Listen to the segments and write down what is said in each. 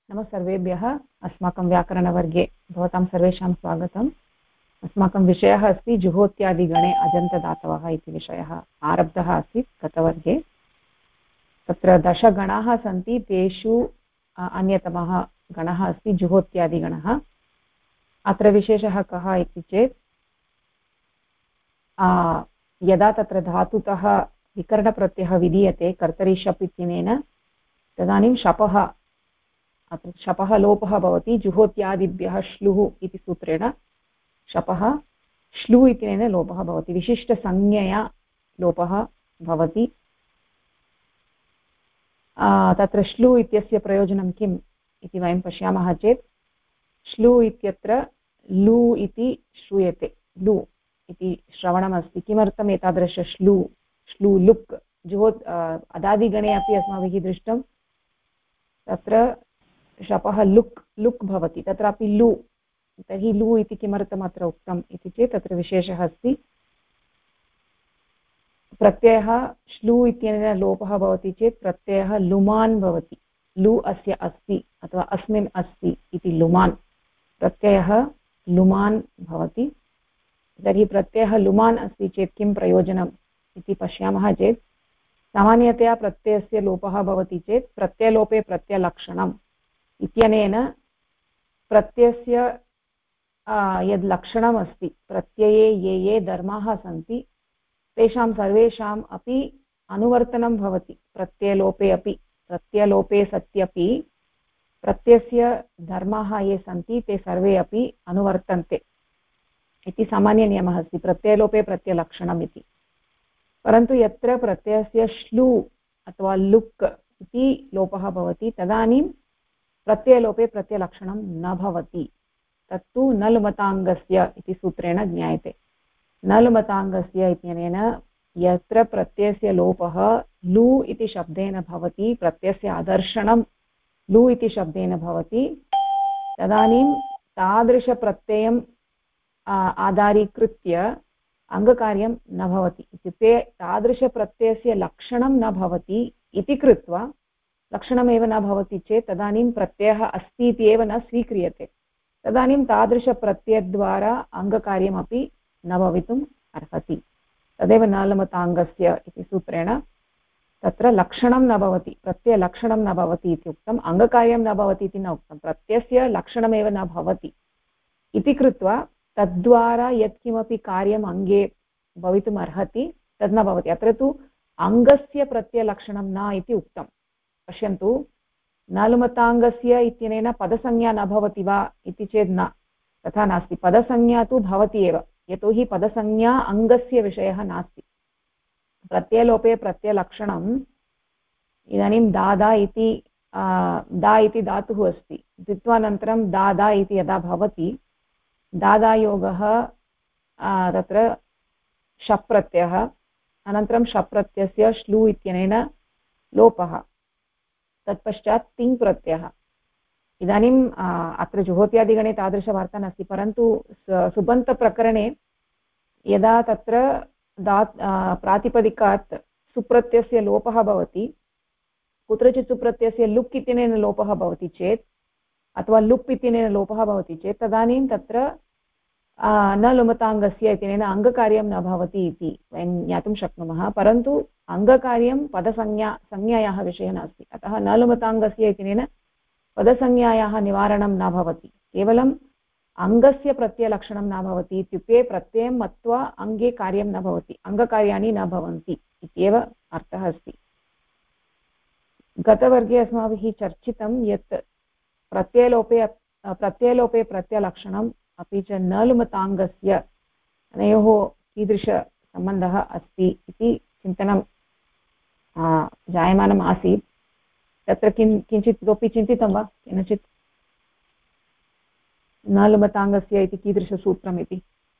नमः सर्वेभ्यः। अस्माकं व्याकरणवर्गे भवतां सर्वेषां स्वागतम्। अस्माकं विषयः अस्ति जुहोत्यादिगणे अजन्तदातवः इति विषयः आरब्धः आसीत् गतवर्गे। तत्र दशगणाः सन्ति, तेषु अन्यतमः गणः अस्ति जुहोत्यादिगणः। अत्र विशेषः कः इति चेत् यदा तत्र धातुतः विकरणप्रत्ययः विधीयते कर्तरि शप् इत्यनेन, तदानीं शपः अत्र शपः लोपः भवति। जुहोत्यादिभ्यः श्लुः इति सूत्रेण शपः श्लु इत्यनेन लोपः भवति, विशिष्टसंज्ञया लोपः भवति। तत्र श्लु इत्यस्य प्रयोजनं किम् इति वयं पश्यामः चेत्, श्लु इत्यत्र लु इति श्रूयते, लु इति श्रवणमस्ति। किमर्थम् एतादृश श्लु श्लु लुक् अदादिगणे अपि अस्माभिः दृष्टं, तत्र शपः लुक् लुक् भवति, तत्रापि लु। तर्हि लु इति किमर्थम् अत्र उक्तम् इति चेत् तत्र विशेषः अस्ति। प्रत्ययः श्लु इत्यनेन लोपः भवति चेत् प्रत्ययः लुमान् भवति। लु अस्य अस्ति अथवा अस्मिन् अस्ति इति लुमान् प्रत्ययः लुमान् भवति। तर्हि प्रत्ययः लुमान् अस्ति चेत् किं प्रयोजनम् इति पश्यामः चेत्, सामान्यतया प्रत्ययस्य लोपः भवति चेत् प्रत्ययलोपे प्रत्ययलक्षणम् इत्यनेन प्रत्ययस्य यद् लक्षणम् अस्ति, प्रत्यये ये ये धर्माः सन्ति तेषां सर्वेषाम् अपि अनुवर्तनं भवति। प्रत्ययलोपे अपि, प्रत्ययलोपे सत्यपि प्रत्ययस्य धर्माः ये सन्ति ते सर्वे अपि अनुवर्तन्ते इति सामान्यनियमः अस्ति, प्रत्ययलोपे प्रत्ययलक्षणम् इति। परन्तु यत्र प्रत्ययस्य श्लु अथवा लुक् इति लोपः भवति तदानीं प्रत्ययलोपे प्रत्ययलक्षणं न भवति। तत्तु नल्मताङ्गस्य इति सूत्रेण ज्ञायते। नल्मताङ्गस्य इत्यनेन यत्र प्रत्ययस्य लोपः लु इति शब्देन भवति, प्रत्ययस्य आदर्शनं लु इति शब्देन भवति, तदानीं तादृशप्रत्ययम् आधारीकृत्य अङ्गकार्यं न भवति। इत्युक्ते तादृशप्रत्ययस्य लक्षणं न भवति इति कृत्वा, लक्षणमेव न भवति चेत् तदानीं प्रत्ययः अस्ति इति एव न स्वीक्रियते। तदानीं तादृशप्रत्ययद्वारा अङ्गकार्यमपि न भवितुम् अर्हति। तदेव नलमताङ्गस्य इति सूत्रेण तत्र लक्षणं न भवति, प्रत्ययलक्षणं न भवति इति उक्तम्। अङ्गकार्यं न भवति इति न उक्तं, प्रत्ययस्य लक्षणमेव न भवति इति कृत्वा तद्वारा यत्किमपि कार्यम् अङ्गे भवितुम् अर्हति तद् न भवति। अत्र तु अङ्गस्य प्रत्ययलक्षणं न इति उक्तं। पश्यन्तु, नलुमताङ्गस्य इत्यनेन पदसंज्ञा न भवति वा इति चेत् न, तथा नास्ति। पदसंज्ञा तु भवति एव, यतोहि पदसंज्ञा अङ्गस्य विषयः नास्ति। प्रत्ययलोपे प्रत्ययलक्षणम् इदानीं दादा इति दा इति धातुः अस्ति, द्वित्वानन्तरं दादा इति यदा भवति, दादायोगः तत्र शप् प्रत्ययः, अनन्तरं शप् प्रत्ययस्य श्लु इत्यनेन लोपः, तत्पश्चात् तिङ् प्रत्ययः। इदानीम् अत्र जुहोत्यादिगणे तादृशवार्ता नास्ति, परन्तु सुबन्तप्रकरणे यदा तत्र प्रातिपदिकात् सुप्रत्ययस्य लोपः भवति, कुत्रचित् सुप्रत्ययस्य लुक् इत्यनेन लोपः भवति चेत् अथवा लुप् इत्यनेन लोपः भवति चेत् तदानीं तत्र न लुमताङ्गस्य इत्यनेन अङ्गकार्यं न भवति इति वयं ज्ञातुं शक्नुमः। परन्तु अङ्गकार्यं संज्ञायाः विषयः नास्ति, अतः न लुमताङ्गस्य इत्यनेन पदसंज्ञायाः निवारणं न भवति, केवलम् अङ्गस्य प्रत्ययलक्षणं न भवति। इत्युक्ते प्रत्ययं मत्वा अङ्गे कार्यं न भवति, अङ्गकार्याणि न भवन्ति इत्येव अर्थः अस्ति। गतवर्गे अस्माभिः चर्चितं यत् प्रत्ययलोपे प्रत्ययलक्षणम् अपि च नलुमताङ्गस्य अनयोः कीदृशसम्बन्धः अस्ति इति चिन्तनं जायमानम् आसीत्। तत्र किञ्चित् इतोपि चिन्तितं वा केनचित्, नलुमताङ्गस्य इति कीदृशसूत्रम् इति?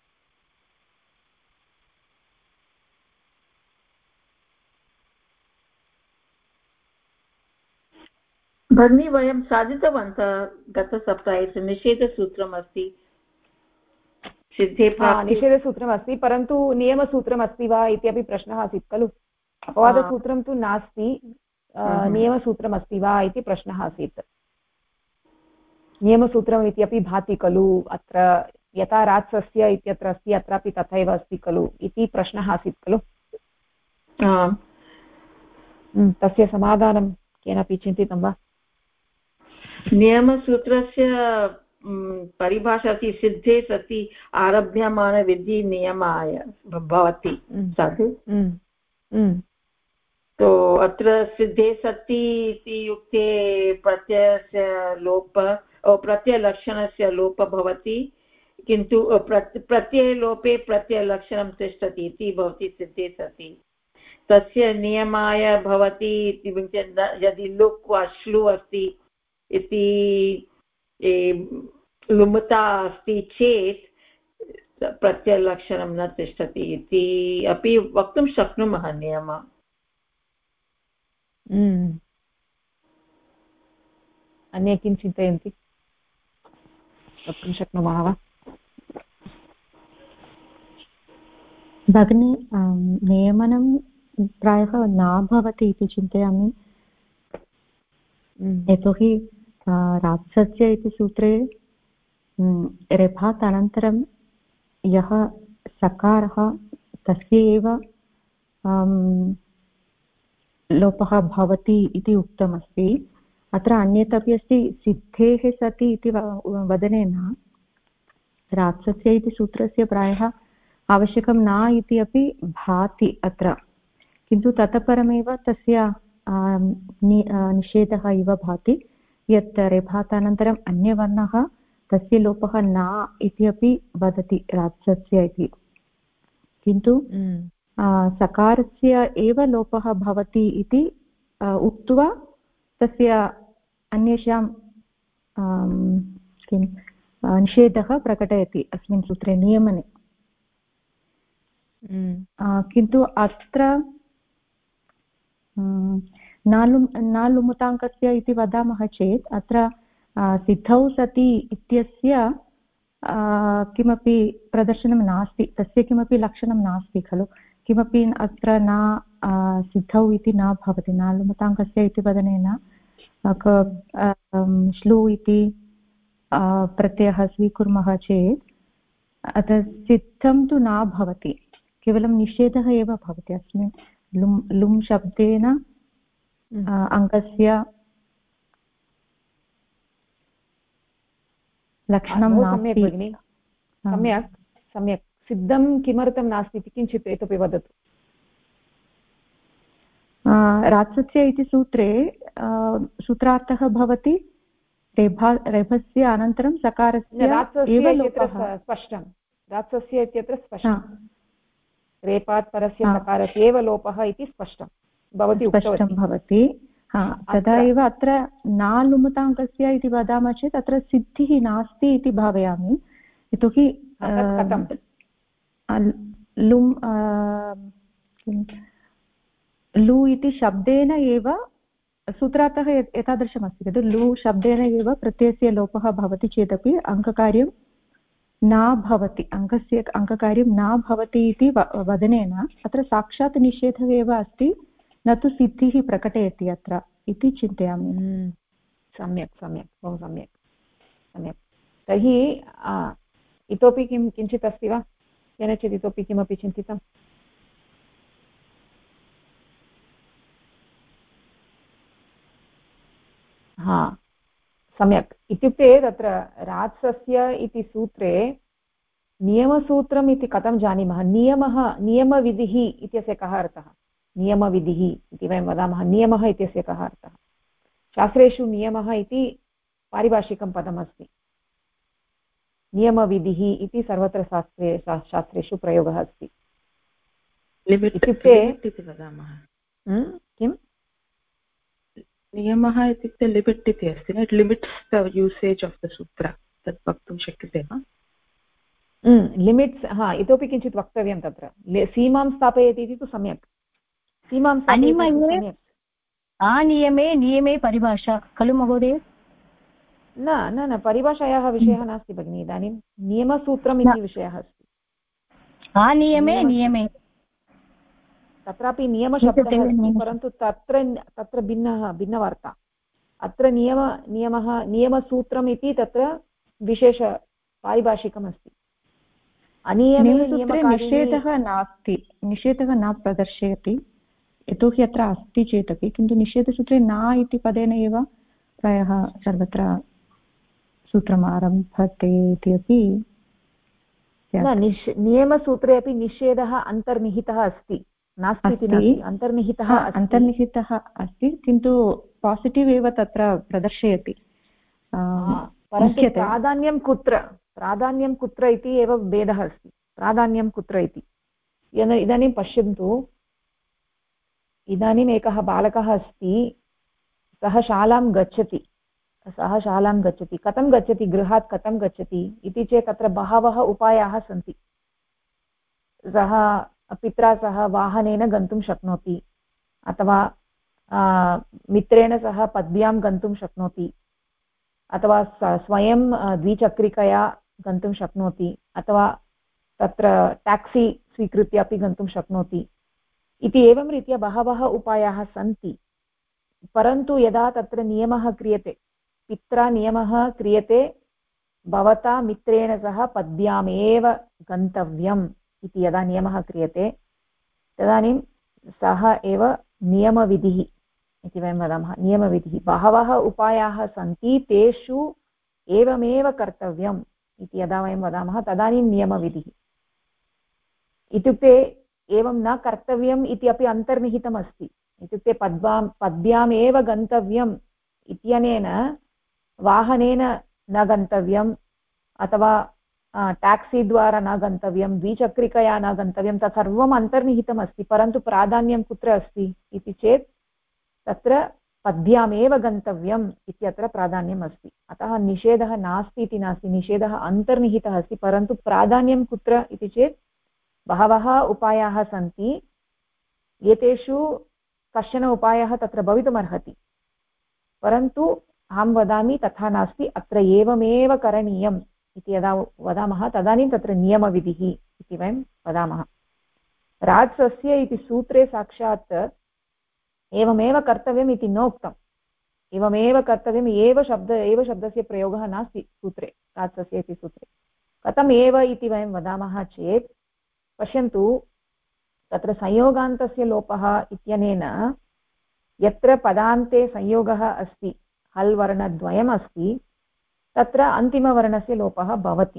भगिनी, वयं साधितवन्तः गतसप्ताहे निषेधसूत्रम् अस्ति, सिद्धे प्राप्ति निषेधसूत्रमस्ति, परन्तु नियमसूत्रमस्ति वा इत्यपि प्रश्नः आसीत् खलु। अपवादसूत्रं तु नास्ति, नियमसूत्रमस्ति वा इति प्रश्नः आसीत्। नियमसूत्रम् इत्यपि भाति खलु अत्र यथा रात्सस्य इत्यत्र अस्ति अत्रापि तथैव अस्ति खलु इति प्रश्नः आसीत् खलु तस्य समाधानं केनापि चिन्तितं वा नियमसूत्रस्य परिभाषा अस्ति सिद्धे सति आरभ्यमानविधि नियमाय भवति तत् तो अत्र सिद्धे सति इति युक्ते प्रत्ययस्य लोप प्रत्ययलक्षणस्य लोप भवति किन्तु प्रत्ययलोपे प्रत्ययलक्षणं तिष्ठति इति भवति सिद्धे सति तस्य नियमाय भवति यदि लुक् वा श्लु अस्ति इति लुमता अस्ति चेत् प्रत्ययलक्षणं न तिष्ठति इति अपि वक्तुं शक्नुमः नियमः अन्ये किं चिन्तयन्ति वक्तुं शक्नुमः वा भगिनी नियमनं प्रायः न भवति इति चिन्तयामि यतोहि रात्सस्य इति सूत्रे रेफात् अनन्तरं यः सकारः तस्य एव लोपः भवति इति उक्तमस्ति अत्र अन्यत् अपि अस्ति सिद्धेः सति इति वदनेन रात्सस्य इति सूत्रस्य प्रायः आवश्यकं न इति अपि भाति अत्र किन्तु ततः परमेव तस्य निषेधः इव भाति यत् रेफातानन्तरम् अन्यवर्णः तस्य लोपः न इति अपि वदति रात्सस्य इति किन्तु सकारस्य एव लोपः भवति इति उक्त्वा तस्य अन्येषां किं निषेधः प्रकटयति अस्मिन् सूत्रे नियमने किन्तु अत्र नालुमुताङ्कस्य इति वदामः चेत् अत्र सिद्धौ सति इत्यस्य किमपि प्रदर्शनं नास्ति तस्य किमपि लक्षणं नास्ति खलु किमपि अत्र न सिद्धौ इति न भवति नालुमुताङ्कस्य इति वदनेन श्लू इति प्रत्ययः स्वीकुर्मः चेत् अत्र सिद्धं तु न भवति केवलं निषेधः एव भवति अस्मिन् लुम् शब्देन अङ्गस्य लक्षणं नास्ति सम्यक् सम्यक् सिद्धं किमर्थं नास्ति इति किञ्चित् इतोपि वदतु रात्सस्य इति सूत्रे सूत्रार्थः भवति रेफस्य अनन्तरं सकारस्य एव लोपः स्पष्टं रात्सस्य इत्यत्र स्पष्टं रेपात् परस्य सकारस्य एव लोपः इति स्पष्टं भवति स्पष्टं भवति तदा एव अत्र नालुमुताङ्कस्य इति वदामः चेत् अत्र सिद्धिः नास्ति इति भावयामि यतोहि लुम् लु इति शब्देन एव सूत्रार्थः एतादृशमस्ति खलु लु शब्देन एव प्रत्ययस्य लोपः भवति चेदपि अङ्ककार्यं न भवति अङ्ककार्यं न भवति इति वदनेन अत्र साक्षात् निषेधः एव अस्ति न तु सिद्धिः प्रकटयति अत्र इति चिन्तयामि सम्यक् सम्यक् बहु सम्यक् सम्यक् तर्हि इतोपि किञ्चित् अस्ति वा केनचित् इतोपि किमपि चिन्तितम् सम्यक् इत्युक्ते तत्र रात्सस्य इति सूत्रे नियमसूत्रम् इति कथं जानीमः नियमविधिः इत्यस्य कः अर्थः नियमविधिः इति वयं वदामः नियमः इत्यस्य कः अर्थः शास्त्रेषु नियमः इति पारिभाषिकं पदमस्ति नियमविधिः इति सर्वत्र शास्त्रेषु प्रयोगः अस्ति इत्युक्ते किम् नियमः इत्युक्ते लिमिट् इति अस्ति it limits the usage of the सूत्र तत् वक्तुं शक्यते वा लिमिट्स् इतोपि किञ्चित् वक्तव्यं तत्र सीमां स्थापयति इति तु सम्यक् सीमां अनियमे नियमे परिभाषा खलु महोदय न न न परिभाषायाः विषयः नास्ति भगिनि इदानीं नियमसूत्रम् इति विषयः अस्ति अनियमे नियमे तत्रापि नियमशब्दः अस्ति परन्तु तत्र भिन्नवार्ता अत्र नियमसूत्रम् इति तत्र विशेष पारिभाषिकमस्ति। नियमसूत्रे निषेधः नास्ति, निषेधः न प्रदर्शयति, यतोहि अत्र अस्ति चेदपि, किन्तु निषेधसूत्रे न इति पदेन एव प्रायः सर्वत्र सूत्रम् आरभते इति अपि। नियमसूत्रे अपि निषेधः अन्तर्निहितः अस्ति, नास्ति इति नास्ति, अन्तर्निहितः अस्ति, किन्तु पासिटिव् एव तत्र प्रदर्शयति। परन्तु प्राधान्यं कुत्र इति एव भेदः अस्ति। प्राधान्यं कुत्र इति इदानीं पश्यन्तु, इदानीम् एकः बालकः अस्ति, सः शालां गच्छति, कथं गच्छति, गृहात् कथं गच्छति इति चेत् तत्र बहवः उपायाः सन्ति। सः पित्रा सह वाहनेन गन्तुं शक्नोति, अथवा मित्रेण सह पद्भ्यां गन्तुं शक्नोति, अथवा स्वयं द्विचक्रिकया गन्तुं शक्नोति, अथवा तत्र टेक्सी स्वीकृत्य अपि गन्तुं शक्नोति इति एवं रीत्या बहवः उपायाः सन्ति। परन्तु यदा तत्र नियमः क्रियते, पित्रा नियमः क्रियते, भवता मित्रेण सह पद्भ्यामेव गन्तव्यम् इति यदा नियमः क्रियते, तदानीं सः एव नियमविधिः इति वयं वदामः। नियमविधिः, बहवः उपायाः सन्ति, तेषु एवमेव कर्तव्यम् इति यदा वयं वदामः तदानीं नियमविधिः। इत्युक्ते एवं न कर्तव्यम् इति अपि अन्तर्निहितम् अस्ति। इत्युक्ते पद्भ्यामेव गन्तव्यम् इत्यनेन वाहनेन न गन्तव्यम्, अथवा टेक्सी द्वारा न गन्तव्यं, द्विचक्रिकया न गन्तव्यं, तत् सर्वम् अन्तर्निहितम् अस्ति। परन्तु प्राधान्यं कुत्र अस्ति इति चेत् तत्र पद्भ्यामेव गन्तव्यम् इत्यत्र प्राधान्यम् अस्ति। अतः निषेधः नास्ति इति नास्ति, निषेधः अन्तर्निहितः अस्ति, परन्तु प्राधान्यं कुत्र इति चेत् बहवः उपायाः सन्ति, एतेषु कश्चन उपायः तत्र भवितुमर्हति, परन्तु अहं वदामि तथा नास्ति, अत्र एवमेव करणीयम् इति यदा वदामः तदानीं तत्र नियमविधिः इति वयं वदामः। राजसस्य इति सूत्रे साक्षात् एवमेव कर्तव्यम् इति नोक्तम्, एवमेव कर्तव्यम् एव शब्दस्य प्रयोगः नास्ति सूत्रे, राजसस्य इति सूत्रे। कथम् एव इति वयं वदामः चेत् पश्यन्तु, तत्र संयोगान्तस्य लोपः इत्यनेन यत्र पदान्ते संयोगः अस्ति, हल् वर्णद्वयम् अस्ति, तत्र अन्तिमवर्णस्य लोपः भवति।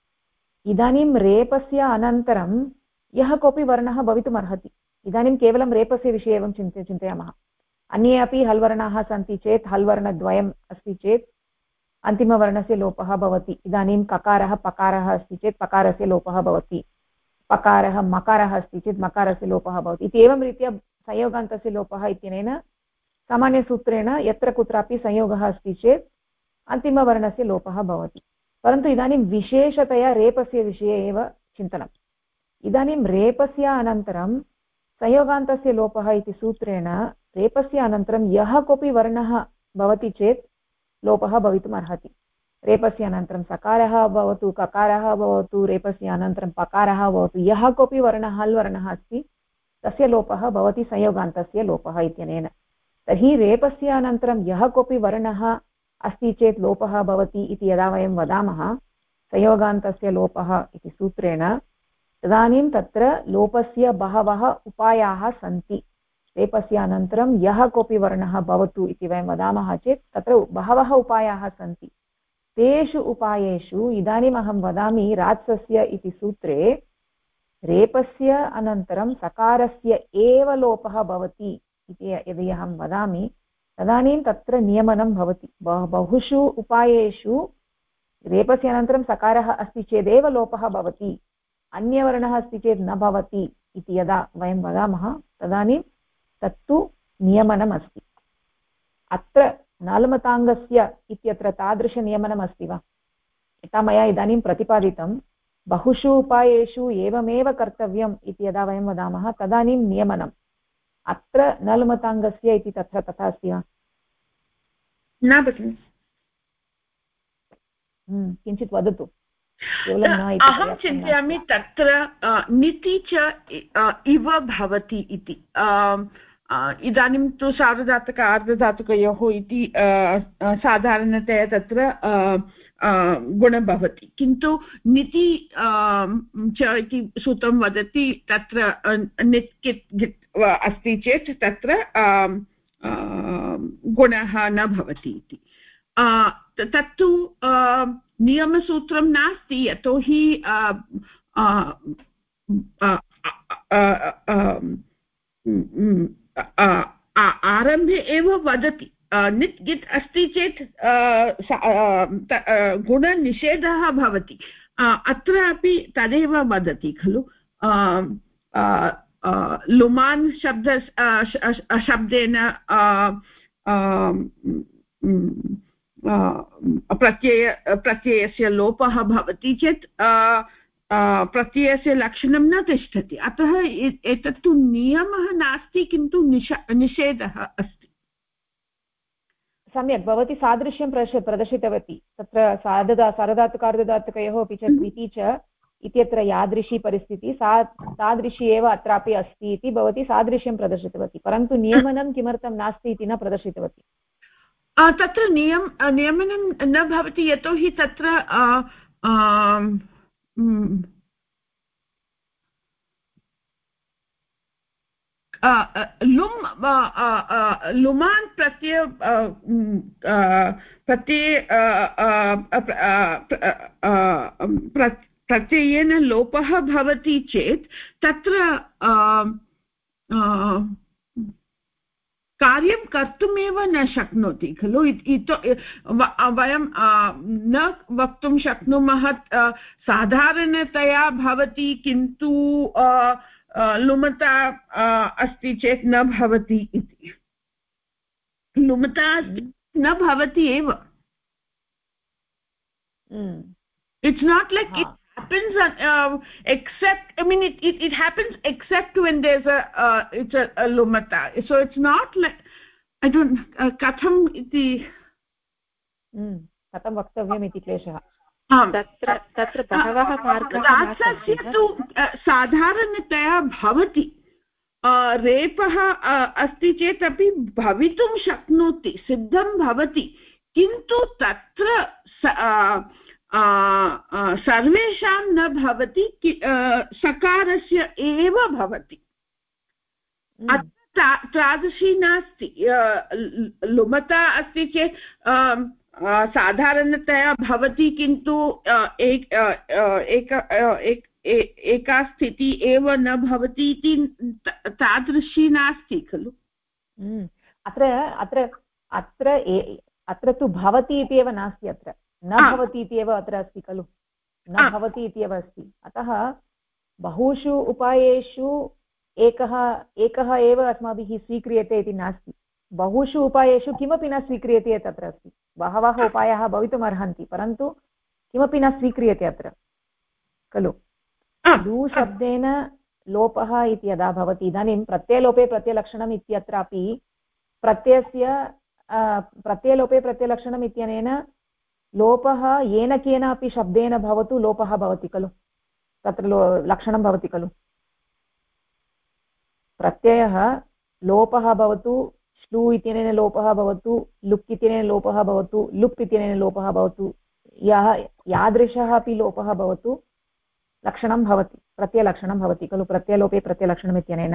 इदानीं रेपस्य अनन्तरं यः कोऽपि वर्णः भवितुमर्हति। इदानीं केवलं रेपस्य विषये एवं चिन्तयामः, अन्ये अपि हल् वर्णाः सन्ति चेत् हल् वर्णद्वयम् अस्ति चेत् अन्तिमवर्णस्य लोपः भवति। इदानीं ककारः पकारः अस्ति चेत् पकारस्य लोपः भवति, पकारः मकारः अस्ति चेत् मकारस्य लोपः भवति इति एवं रीत्या संयोगान्तस्य लोपः इत्यनेन सामान्यसूत्रेण यत्र कुत्रापि संयोगः अस्ति चेत् अन्तिमवर्णस्य लोपः भवति। परन्तु इदानीं विशेषतया रेपस्य विषये एव चिन्तनम्। इदानीं रेपस्य अनन्तरं संयोगान्तस्य लोपः इति सूत्रेण रेपस्य अनन्तरं यः कोऽपि वर्णः भवति चेत् लोपः भवितुम् अर्हति। रेपस्य अनन्तरं सकारः भवतु, ककारः भवतु, रेपस्य अनन्तरं पकारः भवतु, यः कोऽपि वर्णः हल् वर्णः अस्ति तस्य लोपः भवति संयोगान्तस्य लोपः इत्यनेन। तर्हि रेपस्य अनन्तरं यः कोऽपि वर्णः अस्ति चेत् लोपः भवति इति यदा वयं वदामः संयोगान्तस्य लोपः इति सूत्रेण, तदानीं तत्र लोपस्य बहवः उपायाः सन्ति। रेपस्य अनन्तरं यः कोऽपि वर्णः भवतु इति वयं वदामः चेत् तत्र बहवः उपायाः सन्ति। तेषु उपायेषु इदानीम् अहं वदामि, रात्सस्य इति सूत्रे रेपस्य अनन्तरं सकारस्य एव लोपः भवति इति यदि अहं वदामि तदानीं तत्र नियमनं भवति। बहुषु उपायेषु रेपस्य अनन्तरं सकारः अस्ति चेदेव लोपः भवति, अन्यवर्णः अस्ति चेत् न भवति इति यदा वयं वदामः तदानीं तत्तु नियमनम् अस्ति। अत्र नालमताङ्गस्य इत्यत्र तादृशनियमनम् अस्ति वा? यथा मया इदानीं प्रतिपादितं, बहुषु उपायेषु एवमेव कर्तव्यम् इति यदा वयं वदामः तदानीं नियमनम्। अत्र नलमताङ्गस्य इति तत्र तथा अस्ति वा? न भगिनि। किञ्चित् वदतु। अहं चिन्तयामि तत्र निति च इव भवति इति। इदानीं तु सार्वधातुक आर्धधातुकयोः इति साधारणतया तत्र गुणः भवति किन्तु निति च इति सूत्रं वदति तत्र नित् कित् गित् अस्ति चेत् तत्र गुणः न भवति इति तत्तु नियमसूत्रं नास्ति यतोहि आरम्भे एव वदति नित् गित् अस्ति चेत् गुणनिषेधः भवति अत्र अपि तदेव वदति खलु लुमान् शब्देन प्रत्ययस्य लोपः भवति चेत् प्रत्ययस्य लक्षणं न तिष्ठति अतः एतत्तु नियमः नास्ति किन्तु निषेधः अस्ति सम्यक् भवती सादृश्यं प्रदर्शितवती तत्र सार्वधातुकार्धधातुकयोः अपि च इति च इत्यत्र यादृशी परिस्थितिः तादृशी एव अत्रापि अस्ति इति भवती सादृश्यं प्रदर्शितवती परन्तु नियमनं किमर्थं नास्ति इति न प्रदर्शितवती तत्र नियमनं न भवति यतोहि तत्र लुमान् प्रत्ययेन लोपः भवति चेत् तत्र कार्यं कर्तुमेव न शक्नोति खलु वयं न वक्तुं शक्नुमः साधारणतया भवति किन्तु लुमता अस्ति चेत् न भवति इति लुमता न भवति एव it's not like it happens except I mean it happens except when there's it's a lumata so it's not like I don't katham iti katham vaktavyam iti kleshah तत्र बहवः राक्षस्य तु साधारणतया भवति रेपः अस्ति चेत् अपि भवितुं शक्नोति सिद्धं भवति किन्तु तत्र सर्वेषां न भवति सकारस्य एव भवति तादृशी नास्ति लुमता अस्ति चेत् साधारणतया भवति किन्तु एका स्थितिः एव न भवति इति तादृशी नास्ति खलु अत्र तु भवति इति एव नास्ति अत्र न भवति इति एव अत्र अस्ति खलु न भवति इति एव अस्ति अतः बहुषु उपायेषु एकः एव अस्माभिः स्वीक्रियते इति नास्ति बहुषु उपायेषु किमपि न स्वीक्रियते तत्र अस्ति बहवः उपायाः भवितुम् अर्हन्ति परन्तु किमपि न स्वीक्रियते अत्र खलु लू शब्देन लोपः इति यदा भवति इदानीं प्रत्ययलोपे प्रत्ययलक्षणम् इत्यत्रापि प्रत्ययलोपे प्रत्ययलक्षणम् इत्यनेन लोपः येन केनापि शब्देन भवतु लोपः भवति खलु तत्र लक्षणं भवति खलु प्रत्ययः लोपः भवतु श्लू इत्यनेन लोपः भवतु लुक् इत्यनेन लोपः भवतु लुप् इत्यनेन लोपः भवतु यादृशः अपि लोपः भवतु लक्षणं भवति प्रत्ययलक्षणं भवति खलु प्रत्ययलोपे प्रत्ययलक्षणम् इत्यनेन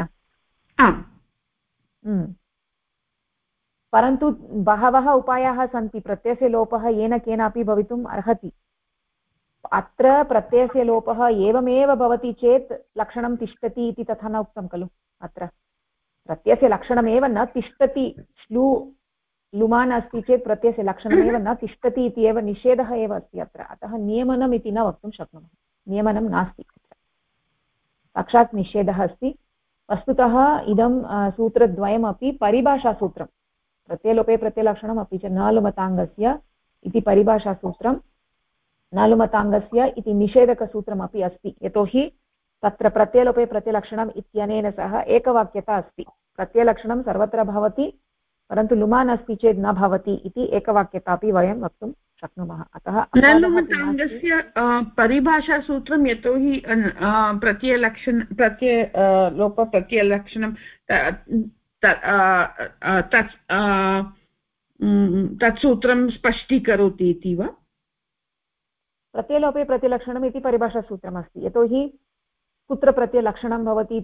परन्तु बहवः उपायाः सन्ति प्रत्ययस्य लोपः येन केनापि भवितुम् अर्हति अत्र प्रत्ययस्य लोपः एवमेव भवति चेत् लक्षणं तिष्ठति इति तथा न उक्तं खलु अत्र प्रत्ययस्य लक्षणमेव न तिष्ठति लुमान् अस्ति चेत् प्रत्ययस्य लक्षणमेव न तिष्ठति इति एव निषेधः एव अस्ति अत्र अतः नियमनम् इति न वक्तुं शक्नुमः नियमनं नास्ति साक्षात् निषेधः अस्ति वस्तुतः इदं सूत्रद्वयमपि परिभाषासूत्रं प्रत्ययलोपे प्रत्ययलक्षणम् अपि च नालुमताङ्गस्य इति परिभाषासूत्रं नालुमताङ्गस्य इति निषेधकसूत्रमपि अस्ति यतोहि तत्र प्रत्ययलोपे प्रत्ययलक्षणम् इत्यनेन सह एकवाक्यता अस्ति प्रत्ययलक्षणं सर्वत्र भवति परन्तु लुमान् अस्ति चेत् न भवति इति एकवाक्यता अपि वयं वक्तुं शक्नुमः अतः नालुमताङ्गस्य परिभाषासूत्रं यतोहि प्रत्ययलोप प्रत्ययलक्षणं तत् सूत्रं स्पष्टीकरोति इति वा? प्रत्ययलोपे प्रतिलक्षणम् इति परिभाषासूत्रमस्ति, यतोहि कुत्र प्रत्ययलक्षणं भवति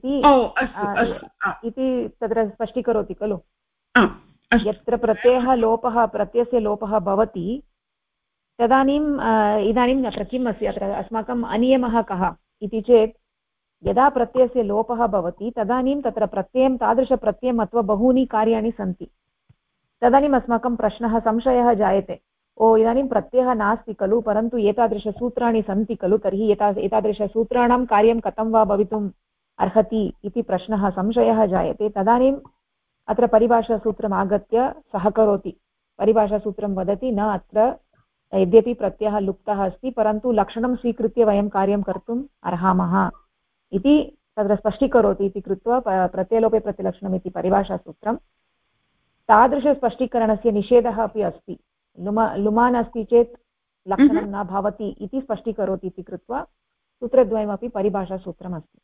इति तत्र स्पष्टीकरोति खलु। यत्र प्रत्ययस्य लोपः भवति तदानीम् इदानीम् अत्र किम् अस्ति, अत्र अस्माकम् अनियमः कः इति चेत् यदा प्रत्ययस्य लोपः भवति तदानीं तत्र प्रत्ययं तादृशप्रत्ययम् अथवा बहूनि कार्याणि सन्ति। तदानीम् अस्माकं प्रश्नः संशयः जायते, इदानीं प्रत्ययः नास्ति खलु, परन्तु एतादृशसूत्राणि सन्ति खलु, तर्हि एतादृशसूत्राणां कार्यं कथं वा भवितुम् अर्हति इति प्रश्नः संशयः जायते। तदानीम् अत्र परिभाषासूत्रम् आगत्य सहकरोति। परिभाषासूत्रं वदति न, अत्र यद्यपि प्रत्ययः लुप्तः अस्ति परन्तु लक्षणं स्वीकृत्य वयं कार्यं कर्तुम् अर्हामः इति तत्र स्पष्टीकरोति इति कृत्वा प्रत्ययलोपे प्रतिलक्षणम् इति परिभाषासूत्रं। तादृशस्पष्टीकरणस्य निषेधः अपि अस्ति। लुमान् अस्ति चेत् लक्षणं न भवति इति स्पष्टीकरोति इति कृत्वा सूत्रद्वयमपि परिभाषासूत्रमस्ति।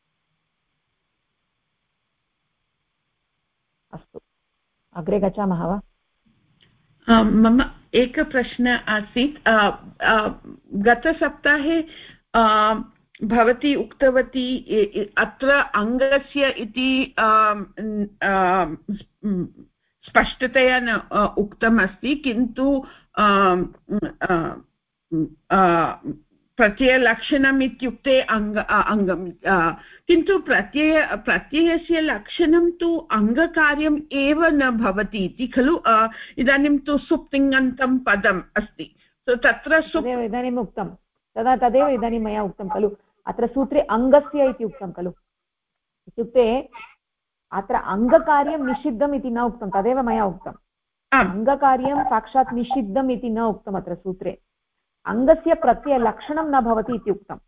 अस्तु, अग्रे गच्छामः वा? मम एकः प्रश्नः आसीत्। गतसप्ताहे भवती उक्तवती अत्र अङ्गस्य इति स्पष्टतया न उक्तमस्ति, किन्तु प्रत्ययलक्षणम् इत्युक्ते अङ्गं, किन्तु प्रत्ययस्य लक्षणं तु अङ्गकार्यम् एव न भवति इति खलु। इदानीं तु सुप्तिङन्तं पदम् अस्ति, तत्र इदानीम् उक्तं तदेव इदानीं मया उक्तं खलु। अत्र सूत्रे अङ्गस्य इति उक्तं खलु, इत्युक्ते अत्र अङ्गकार्यं निषिद्धम् इति न उक्तं, तदेव मया उक्तम्। अङ्गकार्यं साक्षात् निषिद्धम् इति न उक्तम् अत्र सूत्रे। अङ्गस्य प्रत्ययलक्षणं न भवति इति उक्तम्।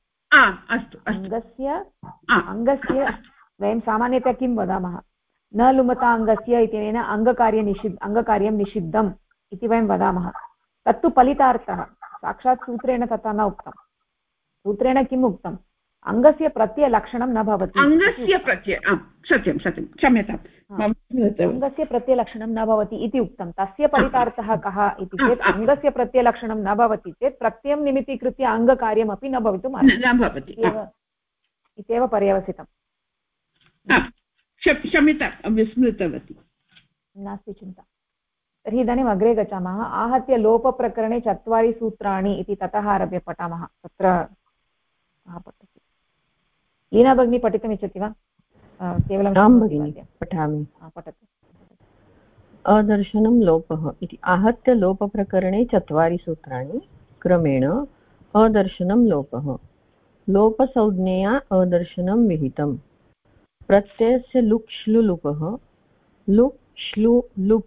अङ्गस्य वयं सामान्यतया किं वदामः, न लुमता अङ्गस्य इत्यनेन अङ्गकार्यं निषिद्धम् इति वयं वदामः। तत्तु फलितार्थः, साक्षात् सूत्रेण तथा न उक्तं। सूत्रेण किम् उक्तम्, अङ्गस्य प्रत्ययलक्षणं न भवति। सत्यं क्षम्यताम्, अङ्गस्य प्रत्ययलक्षणं न भवति इति उक्तं। तस्य फलितार्थः कः इति चेत् अङ्गस्य प्रत्ययलक्षणं न भवति चेत् प्रत्ययं निमित्तीकृत्य अङ्गकार्यमपि न भवितुम् अर्हति इत्येव पर्यवसितम्। क्षम्यतां, विस्मृतवती। नास्ति चिन्ता। तर्हि इदानीम् अग्रे गच्छामः। आहत्य लोपप्रकरणे 4 सूत्राणि इति ततः आरभ्य पठामः। तत्र पठति लीना भगिनी, पठितुमिच्छति वा? केवलं पठामि। पठतु। अदर्शनं लोपः इति आहत्य लोपप्रकरणे 4 सूत्राणि। क्रमेण अदर्शनं लोपः। लोपसंज्ञया अदर्शनं विहितम्। प्रत्ययस्य लुक् श्लु लुपः, लुक् श्लु लुप्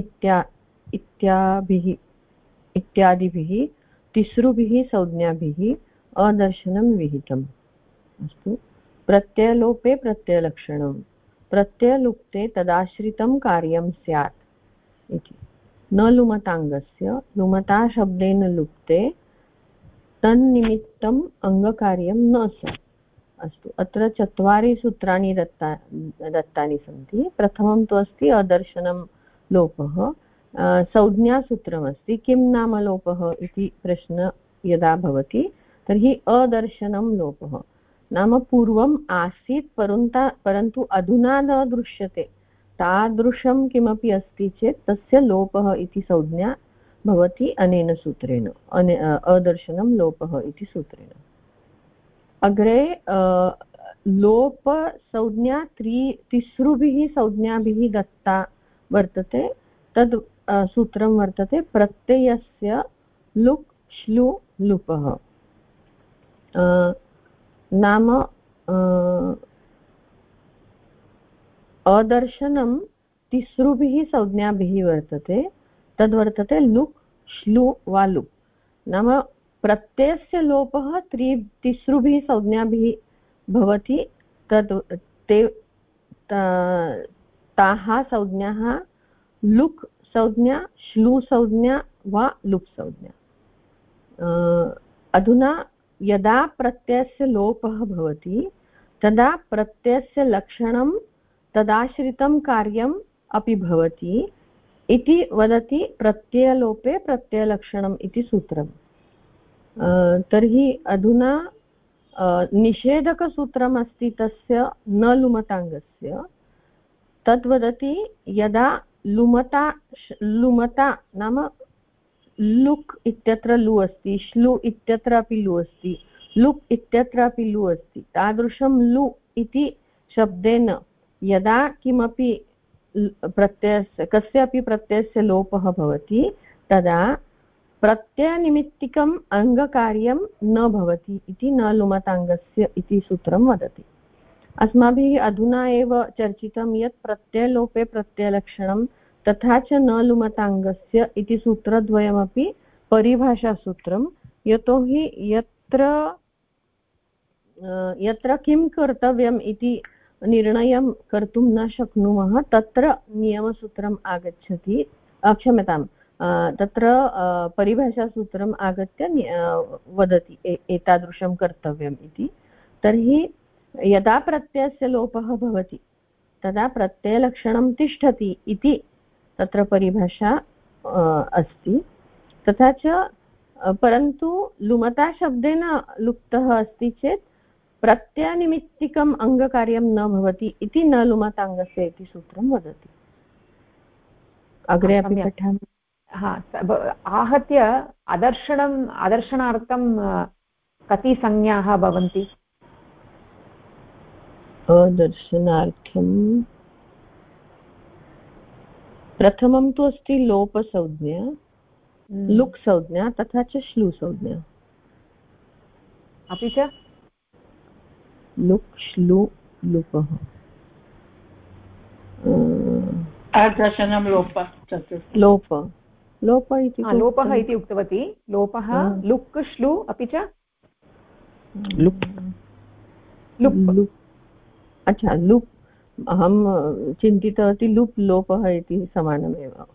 इत्यादिभिः तिसृभिः संज्ञाभिः अदर्शनं विहितम्। अस्तु। प्रत्ययलोपे प्रत्ययलक्षणं। प्रत्ययलुप्ते तदाश्रितं कार्यं स्यात् इति। न लुमताङ्गस्य, लुमता शब्देन लुप्ते तन्निमित्तम् अङ्गकार्यं न स्यात्। अस्तु, अत्र 4 सूत्राणि दत्तानि सन्ति। प्रथमं तु अस्ति अदर्शनं लोपः। संज्ञासूत्रमस्ति। किं नाम लोपः इति प्रश्नः यदा भवति तर्हि अदर्शनं लोपः नाम पूर्वम् आसीत् परन्तु अधुना न दृश्यते तादृशं किमपि अस्ति चेत् तस्य लोपः इति संज्ञा भवति अनेन सूत्रेण, अदर्शनं लोपः इति सूत्रेण। अग्रे लोपसंज्ञा तिसृभिः संज्ञाभिः दत्ता वर्तते। तद् सूत्रं वर्तते प्रत्ययस्य लुक् श्लु लुपः। नाम अदर्शनं तिसृभिः संज्ञाभिः वर्तते। तद्वर्तते लुक् श्लु वा लुप्। नाम प्रत्ययस्य लोपः तिसृभिः संज्ञाभिः भवति। ताः संज्ञाः लुक् संज्ञा, श्लु संज्ञा वा लुप् संज्ञा। अधुना यदा प्रत्ययस्य लोपः भवति तदा प्रत्ययस्य लक्षणं तदाश्रितं कार्यम् अपि भवति इति वदति प्रत्ययलोपे प्रत्ययलक्षणम् इति सूत्रम्। तर्हि अधुना निषेधकसूत्रम् अस्ति तस्य न लुमताङ्गस्य। तद् वदति यदा लुमता नाम लुक् इत्यत्र लु अस्ति, श्लु इत्यत्र अपि लु अस्ति, लुक् इत्यत्र अपि लु अस्ति, तादृशं लु इति शब्देन यदा किमपि प्रत्ययस्य कस्यापि प्रत्ययस्य लोपः भवति तदा प्रत्ययनिमित्तिकम् अङ्गकार्यं न भवति इति न लुमताङ्गस्य इति सूत्रं वदति। अस्माभिः अधुना एव चर्चितं यत् प्रत्ययलोपे प्रत्ययलक्षणं तथा च न लुमताङ्गस्य इति सूत्रद्वयमपि परिभाषासूत्रं, यतोहि यत्र किं कर्तव्यम् इति निर्णयं कर्तुं न शक्नुमः तत्र नियमसूत्रम् आगच्छति, क्षम्यतां तत्र परिभाषासूत्रम् आगत्य वदति एतादृशं कर्तव्यम् इति। तर्हि यदा प्रत्ययस्य लोपः भवति तदा प्रत्ययलक्षणं तिष्ठति इति तत्र परिभाषा अस्ति। तथा च परन्तु लुमता शब्देन लुप्तः अस्ति चेत् प्रत्ययनिमित्तिकम् अङ्गकार्यं न भवति इति न लुमताङ्गस्य इति सूत्रं वदति। अग्रे अपि पठामि। आहत्य अदर्शनार्थं कति संज्ञाः भवन्ति? अदर्शनार्थं प्रथमं तु अस्ति लोपसंज्ञा, लुक् संज्ञा तथा च श्लू संज्ञा। अपि च लुक् श्लू लुपः अदर्शनं लोप इति लोपः इति उक्तवती। लोपः लुक् श्लू अपि च लुप्। अच्छा लुप्, अहं चिन्तितवती लुप् लोपः इति समानमेव।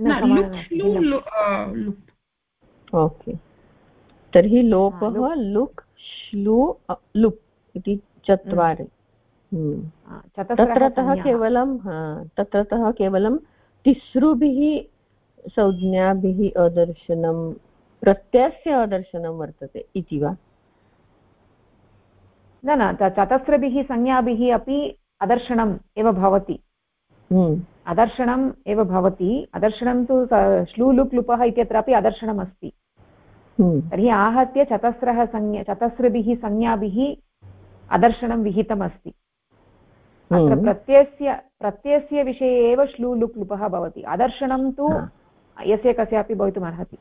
ओके, तर्हि लोपः लुक् श्लू लुप् इति चत्वारि। तत्रतः केवलं तिसृभिः संज्ञाभिः अदर्शनं प्रत्ययस्य अदर्शनं वर्तते इति वा? न चतस्रभिः संज्ञाभिः अपि अदर्शनम् एव भवति। अदर्शनम् एव भवति। अदर्शनं तु श्लू लुक् लुपः इत्यत्रापि अदर्शनम् अस्ति। तर्हि आहत्य चतस्रभिः संज्ञाभिः अदर्शनं विहितमस्ति। अत्र प्रत्ययस्य विषये एव श्लू लुक् लुपः भवति। अदर्शनं तु यस्य कस्यापि भवितुमर्हति।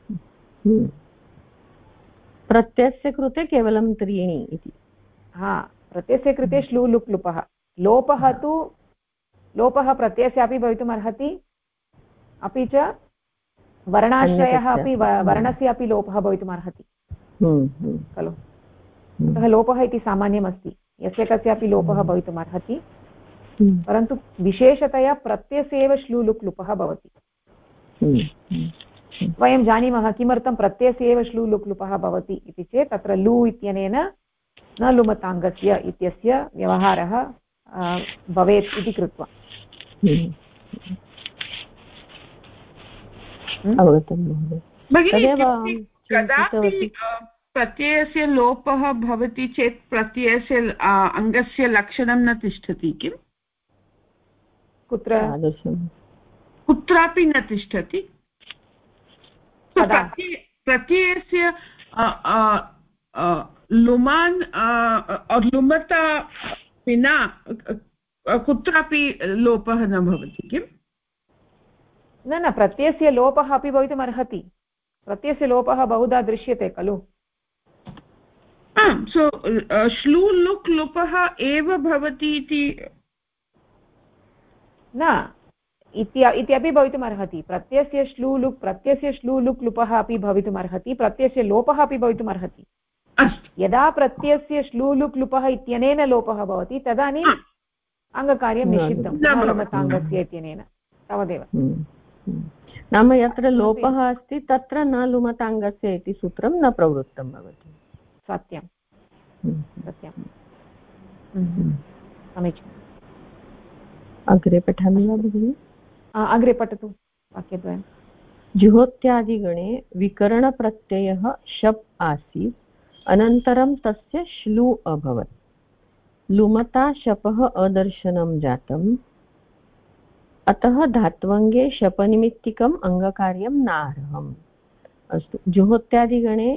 प्रत्ययस्य कृते केवलं त्रीणि इति। प्रत्ययस्य कृते श्लू लुक् लुपः। लोपः प्रत्ययस्य अपि भवितुमर्हति, अपि च वर्णाश्रयः अपि वर्णस्य अपि लोपः भवितुमर्हति खलु। अतः लोपः इति सामान्यमस्ति, यस्य कस्यापि लोपः भवितुमर्हति, परन्तु विशेषतया प्रत्ययस्य एव श्लू लुक् लुपः भवति। वयं जानीमः किमर्थं प्रत्ययस्य एव श्लू लुक् लुपः भवति इति चेत् तत्र लु इत्यनेन न लुमताङ्गस्य इत्यस्य व्यवहारः भवेत् इति कृत्वा। कदापि प्रत्ययस्य लोपः भवति चेत् प्रत्ययस्य अङ्गस्य लक्षणं न तिष्ठति किम्? कुत्रापि न तिष्ठति। प्रत्ययस्य लुमान् लुमता विना कुत्रापि लोपः न भवति किम्? न प्रत्ययस्य लोपः अपि भवितुमर्हति। प्रत्ययस्य लोपः बहुधा दृश्यते खलु। सो श्लू लुक् लुपः एव भवति इति न इत्यपि भवितुमर्हति। प्रत्ययस्य श्लू लुक् लुपः अपि भवितुमर्हति, प्रत्ययस्य लोपः अपि भवितुमर्हति। यदा प्रत्ययस्य श्लू लुक् लुपः इत्यनेन लोपः भवति तदानीम् अङ्गकार्यं निषिद्धं लुमताङ्गस्य इत्यनेन, तावदेव। नाम यत्र लोपः अस्ति तत्र न लुमताङ्गस्य इति सूत्रं न प्रवृत्तं भवति। सत्यं सत्यं समीचीनम्। अग्रे पठामि वा भगिनि? अग्रे पठतु वाक्यद्वयं। जुहोत्यादिगणे विकरणप्रत्ययः शप् आसीत्, अनन्तरं तस्य श्लू अभवत्। लुमता शपः अदर्शनं जातम्, अतः धात्वङ्गे शपनिमित्तिकम् अङ्गकार्यं नार्हम्। अस्तु, जुहोत्यादिगणे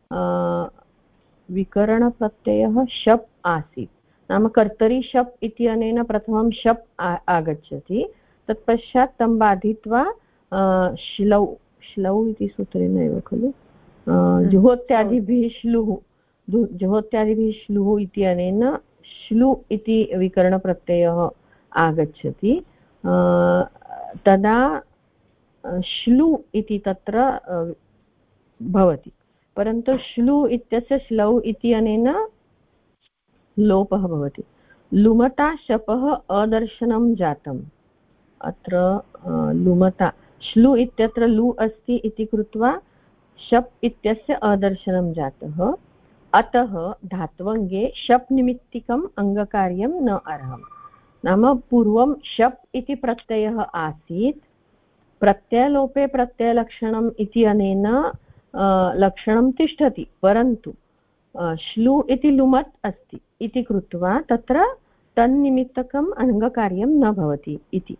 विकरणप्रत्ययः शप् आसीत्, नाम कर्तरि शप् इत्यनेन प्रथमं शप् आगच्छति, तत्पश्चात् तं बाधित्वा श्लौ श्लौ इति सूत्रेण एव खलु जुहोत्यादिभिः श्लुः, जुहोत्यादिभिः श्लुः इत्यनेन श्लु इति विकरणप्रत्ययः आगच्छति, तदा श्लु इति तत्र भवति, परन्तु श्लु इत्यस्य श्लौ इत्यनेन लोपः भवति। लुमता शपः अदर्शनं जातम्, अत्र लुमता श्लु इत्यत्र लु अस्ति इति कृत्वा शप् इत्यस्य अदर्शनं जातः, अतः धात्वङ्गे शप् निमित्तिकम् अङ्गकार्यं न अर्हम्। नाम पूर्वं शप् इति प्रत्ययः आसीत्, प्रत्ययलोपे प्रत्ययलक्षणम् इति अनेन लक्षणं तिष्ठति, परन्तु श्लु इति लुमत् अस्ति इति कृत्वा तत्र तन्निमित्तकम् अङ्गकार्यं न भवति इति।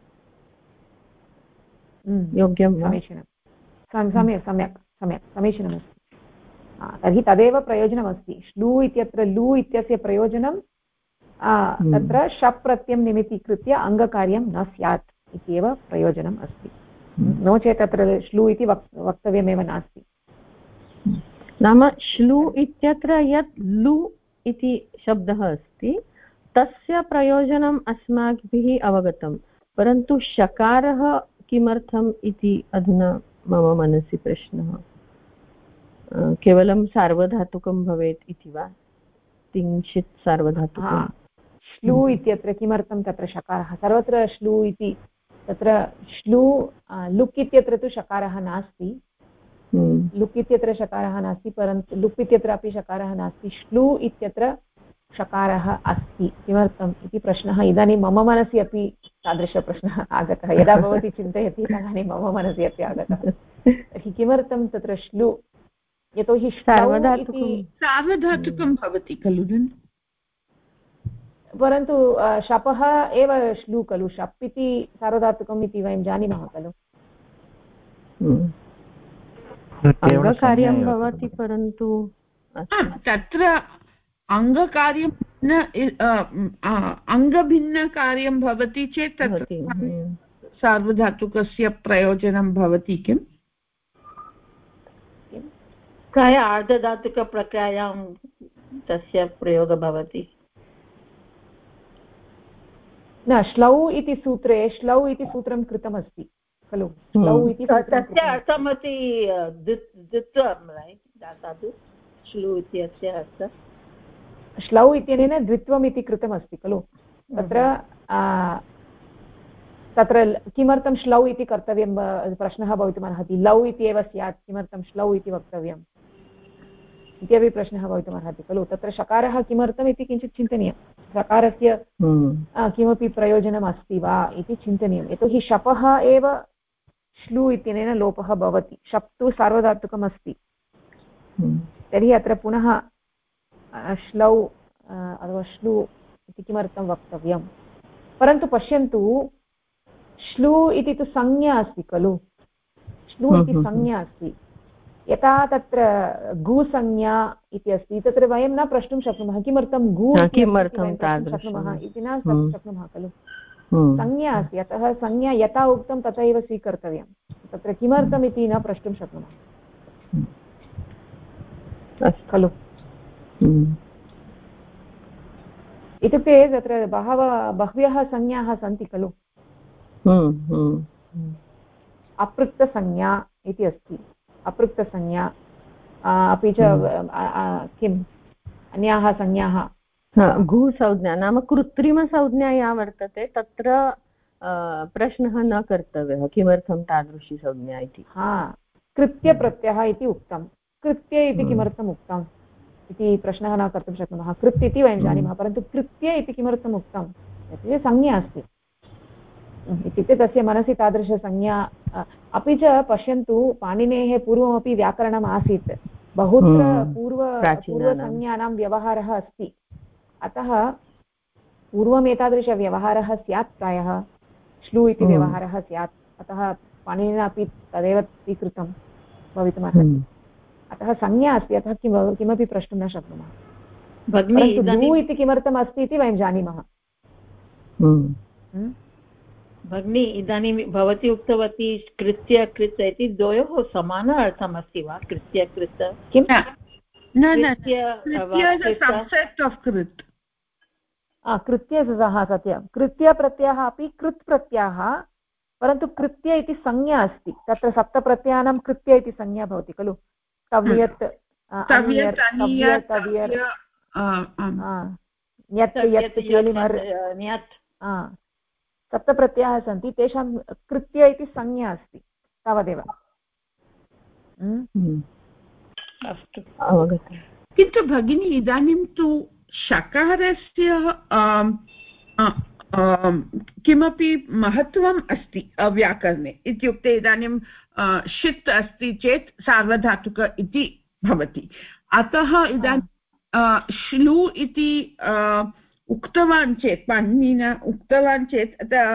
योग्यं वा? समीचीनं, सम्यक् सम्यक् सम्यक् समीचीनमस्ति। तर्हि तदेव प्रयोजनमस्ति। श्लू इत्यत्र लू इत्यस्य प्रयोजनं तत्र शप् प्रत्ययं निमित्तीकृत्य अङ्गकार्यं न स्यात् इत्येव प्रयोजनम् अस्ति, नो चेत् तत्र श्लू इति वक्तव्यमेव नास्ति। नाम श्लू इत्यत्र यत् लु इति शब्दः अस्ति तस्य प्रयोजनम् अस्माभिः अवगतं, परन्तु शकारः किमर्थम् इति अधुना मम मनसि प्रश्नः। केवलं सार्वधातुकं भवेत् इति वा? किञ्चित् सार्वधातुकं श्लू इत्यत्र किमर्थं तत्र शकारः? सर्वत्र श्लू इति, तत्र श्लू लुक् इत्यत्र तु शकारः नास्ति, लुक् इत्यत्र शकारः नास्ति, परन्तु लुक् इत्यत्रापि शकारः नास्ति, श्लू इत्यत्र शकारः अस्ति, किमर्थम् इति प्रश्नः इदानीं मम मनसि अपि तादृशप्रश्नः आगतः। यदा भवती चिन्तयति तदानीं मम मनसि अपि आगतः। तर्हि किमर्थं तत्र श्लू? यतोहि सार्वधातुकं भवति खलु, परन्तु शपः एव श्लू खलु, शप् इति सार्वधातुकम् इति वयं जानीमः खलु। अङ्गकार्यं भवति, परन्तु तत्र अङ्गकार्यं अङ्गभिन्नकार्यं भवति चेत् तत्र सार्वधातुकस्य प्रयोजनं भवति किम्? कया आर्धधातुकप्रक्रियायां तस्य प्रयोगः भवति? न, श्लौ इति सूत्रे श्लौ इति सूत्रं कृतमस्ति खलु, श्लौ इति तस्य अर्थमस्ति द्वित्वं, रैट्? श्लू इत्यस्य अर्थः श्लौ इत्यनेन द्वित्वम् इति कृतमस्ति खलु। तत्र तत्र किमर्थं श्लौ इति कर्तव्यं प्रश्नः भवितुमर्हति। लौ इति एव स्यात्, किमर्थं श्लौ इति वक्तव्यम् इत्यपि प्रश्नः भवितुमर्हति खलु। तत्र शकारः किमर्थम् इति किञ्चित् चिन्तनीयं, शकारस्य किमपि प्रयोजनम् अस्ति वा इति चिन्तनीयं। यतोहि शपः एव श्लू इत्यनेन लोपः भवति, शप् तु सार्वधातुकम् अस्ति, तर्हि अत्र पुनः श्लौ अथवा श्लू इति किमर्थं वक्तव्यं? परन्तु पश्यन्तु, श्लू इति तु संज्ञा अस्ति खलु, श्लू इति संज्ञा अस्ति। यथा तत्र गुसंज्ञा इति अस्ति, तत्र वयं न प्रष्टुं शक्नुमः किमर्थं गु शक्नुमः इति न शक्नुमः खलु, संज्ञा अस्ति, अतः संज्ञा यथा उक्तं तथा एव स्वीकर्तव्यं, तत्र किमर्थम् इति न प्रष्टुं शक्नुमः खलु। इत्युक्ते तत्र बह्व्यः संज्ञाः सन्ति खलु। अपृक्तसंज्ञा इति अस्ति, अपृक्तसंज्ञा, अपि च किम् अन्याः संज्ञाः, घुसंज्ञा नाम कृत्रिमसंज्ञा या वर्तते तत्र प्रश्नः न कर्तव्यः किमर्थं तादृशी संज्ञा इति। कृत्यप्रत्ययः इति उक्तं, कृत्य इति किमर्थम् उक्तम् इति प्रश्नः न कर्तुं शक्नुमः। कृत् इति वयं जानीमः, परन्तु कृत्य इति किमर्थम् उक्तं? यतोहि संज्ञा अस्ति, इत्युक्ते तस्य मनसि तादृशसंज्ञा अपि च पश्यन्तु पाणिनेः पूर्वमपि व्याकरणम् आसीत् बहुत्र पूर्वसंज्ञानां व्यवहारः अस्ति अतः पूर्वम् एतादृशव्यवहारः स्यात् प्रायः श्लू इति व्यवहारः स्यात् अतः पाणिनिना अपि तदेव स्वीकृतं भवितुमर्हति अतः संज्ञा अस्ति अतः किमपि प्रष्टुं न शक्नुमः परन्तु लू इति किमर्थम् अस्ति इति वयं जानीमः भगिनी इदानीं भवती उक्तवती कृत्य कृत इति द्वयोः समान अर्थमस्ति वा कृत्य कृत किं कृत्य सः सत्यं कृत्यप्रत्ययः अपि कृत् प्रत्ययः परन्तु कृत्य इति संज्ञा अस्ति तत्र सप्तप्रत्ययानां कृत्य इति संज्ञा भवति खलु कव्यत् सप्तप्रत्ययाः सन्ति तेषां कृत्य इति संज्ञा अस्ति तावदेव अस्तु अवगतम् किन्तु भगिनी इदानीं तु शकारस्य किमपि महत्त्वम् अस्ति व्याकरणे इत्युक्ते इदानीं षित् अस्ति चेत् सार्वधातुक इति भवति अतः इदानीं श्लू इति उक्तवान् चेत् पाणिनिना उक्तवान् चेत्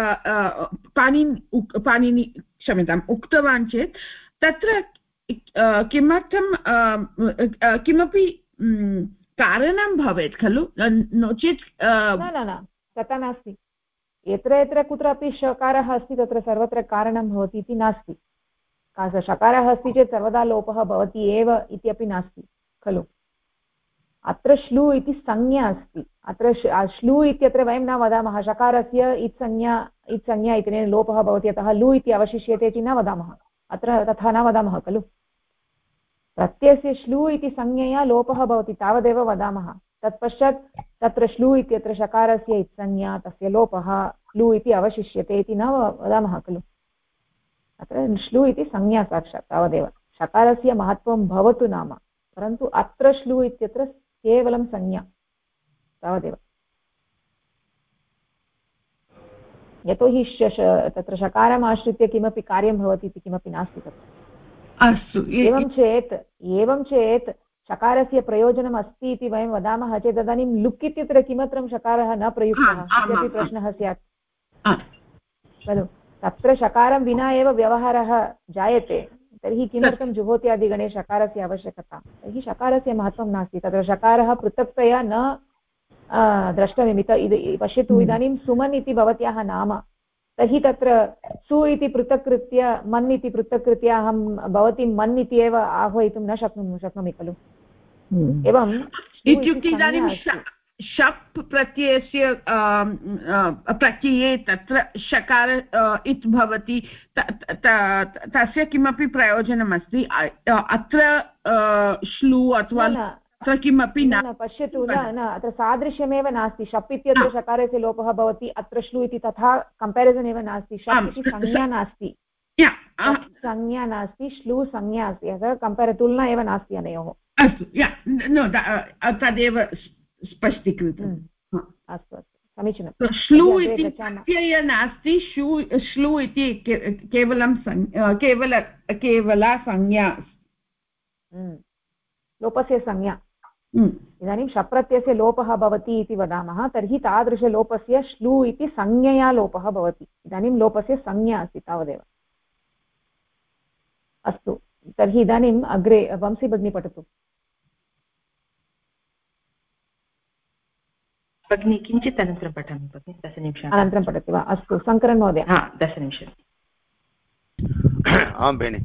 पाणिनि क्षम्यताम् उक्तवान् चेत् तत्र किमर्थं किमपि कारणं भवेत् खलु नो चेत् न तथा नास्ति यत्र यत्र कुत्रापि शकारः अस्ति तत्र सर्वत्र कारणं भवति इति नास्ति शकारः अस्ति चेत् सर्वदा लोपः भवति एव इत्यपि नास्ति खलु अत्र श्लू इति संज्ञा अस्ति अत्र श्लू इत्यत्र वयं न वदामः शकारस्य इत्संज्ञा इत्यनेन लोपः भवति अतः लू इति अवशिष्यते इति न वदामः अत्र तथा न वदामः खलु प्रत्ययस्य श्लू इति संज्ञया लोपः भवति तावदेव वदामः तत्पश्चात् तत्र श्लू इत्यत्र शकारस्य इत्संज्ञा तस्य लोपः श्लू इति अवशिष्यते इति न वदामः खलु अत्र श्लू इति संज्ञा साक्षात् तावदेव शकारस्य महत्त्वं भवतु नाम परन्तु अत्र श्लू इत्यत्र केवलं संज्ञा तावदेव यतोहि तत्र शकारम् आश्रित्य किमपि कार्यं भवति इति किमपि नास्ति तत्र अस्तु एवं चेत् शकारस्य प्रयोजनम् अस्ति इति वयं वदामः चेत् तदानीं लुक् इत्यत्र किमर्थं शकारः न प्रयुक्तः इत्यपि प्रश्नः स्यात् खलु तत्र शकारं विना एव व्यवहारः जायते तर्हि किमर्थं जुहोत्यादिगणे शकारस्य आवश्यकता तर्हि शकारस्य महत्त्वं नास्ति तत्र शकारः पृथक्तया न द्रष्टव्यम् पश्यतु इदानीं सुमन् इति भवत्याः नाम तर्हि तत्र सु इति पृथक् कृत्य मन् इति पृथक् कृत्य अहं भवतीं मन् इति एव आह्वयितुं न शक्नोमि खलु एवं इत्युक्ते इदानीं शप् प्रत्ययस्य प्रत्यये तत्र शकार इत् भवति तस्य किमपि प्रयोजनमस्ति अत्र श्लू अथवा अत्र किमपि न पश्यतु न अत्र सादृश्यमेव नास्ति शप् इत्यत्र शकारस्य लोपः भवति अत्र श्लू इति तथा कम्पेरिसन् एव नास्ति शप् इति संज्ञा नास्ति श्लू संज्ञा अस्ति अतः तुलना एव नास्ति अनयोः अस्तु तदेव स्पष्टीकृतम् अस्तु समीचीनं श्लू इति प्रत्ययः नास्ति श्लू इति केवला संज्ञा लोपस्य संज्ञा इदानीं शप्रत्ययस्य लोपः भवति इति वदामः तर्हि तादृशलोपस्य श्लू इति संज्ञया लोपः भवति इदानीं लोपस्य संज्ञा अस्ति तावदेव अस्तु तर्हि इदानीम् अग्रे वंशी भगिनी पठतु भगिनी किञ्चित् अनन्तरं पठामि भगिनि 10 निमिषाः अनन्तरं पठति वा अस्तु शङ्करन् महोदय 10 निमिषम् आं बेनि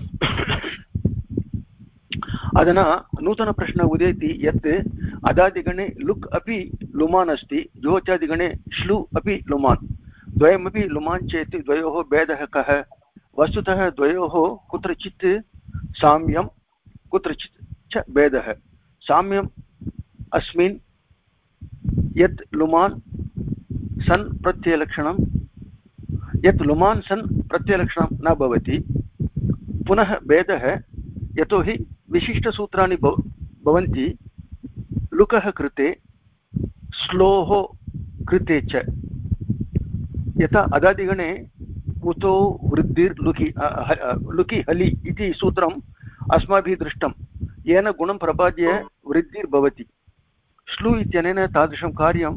अधुना नूतनप्रश्नः उदेति यत् अदादिगणे लुक् अपि लुमान् अस्ति जुहोत्यादिगणे श्लू अपि लुमान् द्वयमपि लुमान् चेत् द्वयोः भेदः कः वस्तुतः द्वयोः कुत्रचित् साम्यं कुत्रचित् च भेदः साम्यम् अस्मिन् यत् लुमान् सन् प्रत्ययलक्षणं न भवति पुनः भेदः यतोहि विशिष्टसूत्राणि भवन्ति लुकः कृते श्लोः कृते च यथा अदादिगणे उतो वृद्धिर्लुकि लुकि हलि इति सूत्रम् अस्माभिः दृष्टं, येन गुणं प्रपाद्य वृद्धिर्भवति। श्लू इत्यनेन तादृशं कार्यं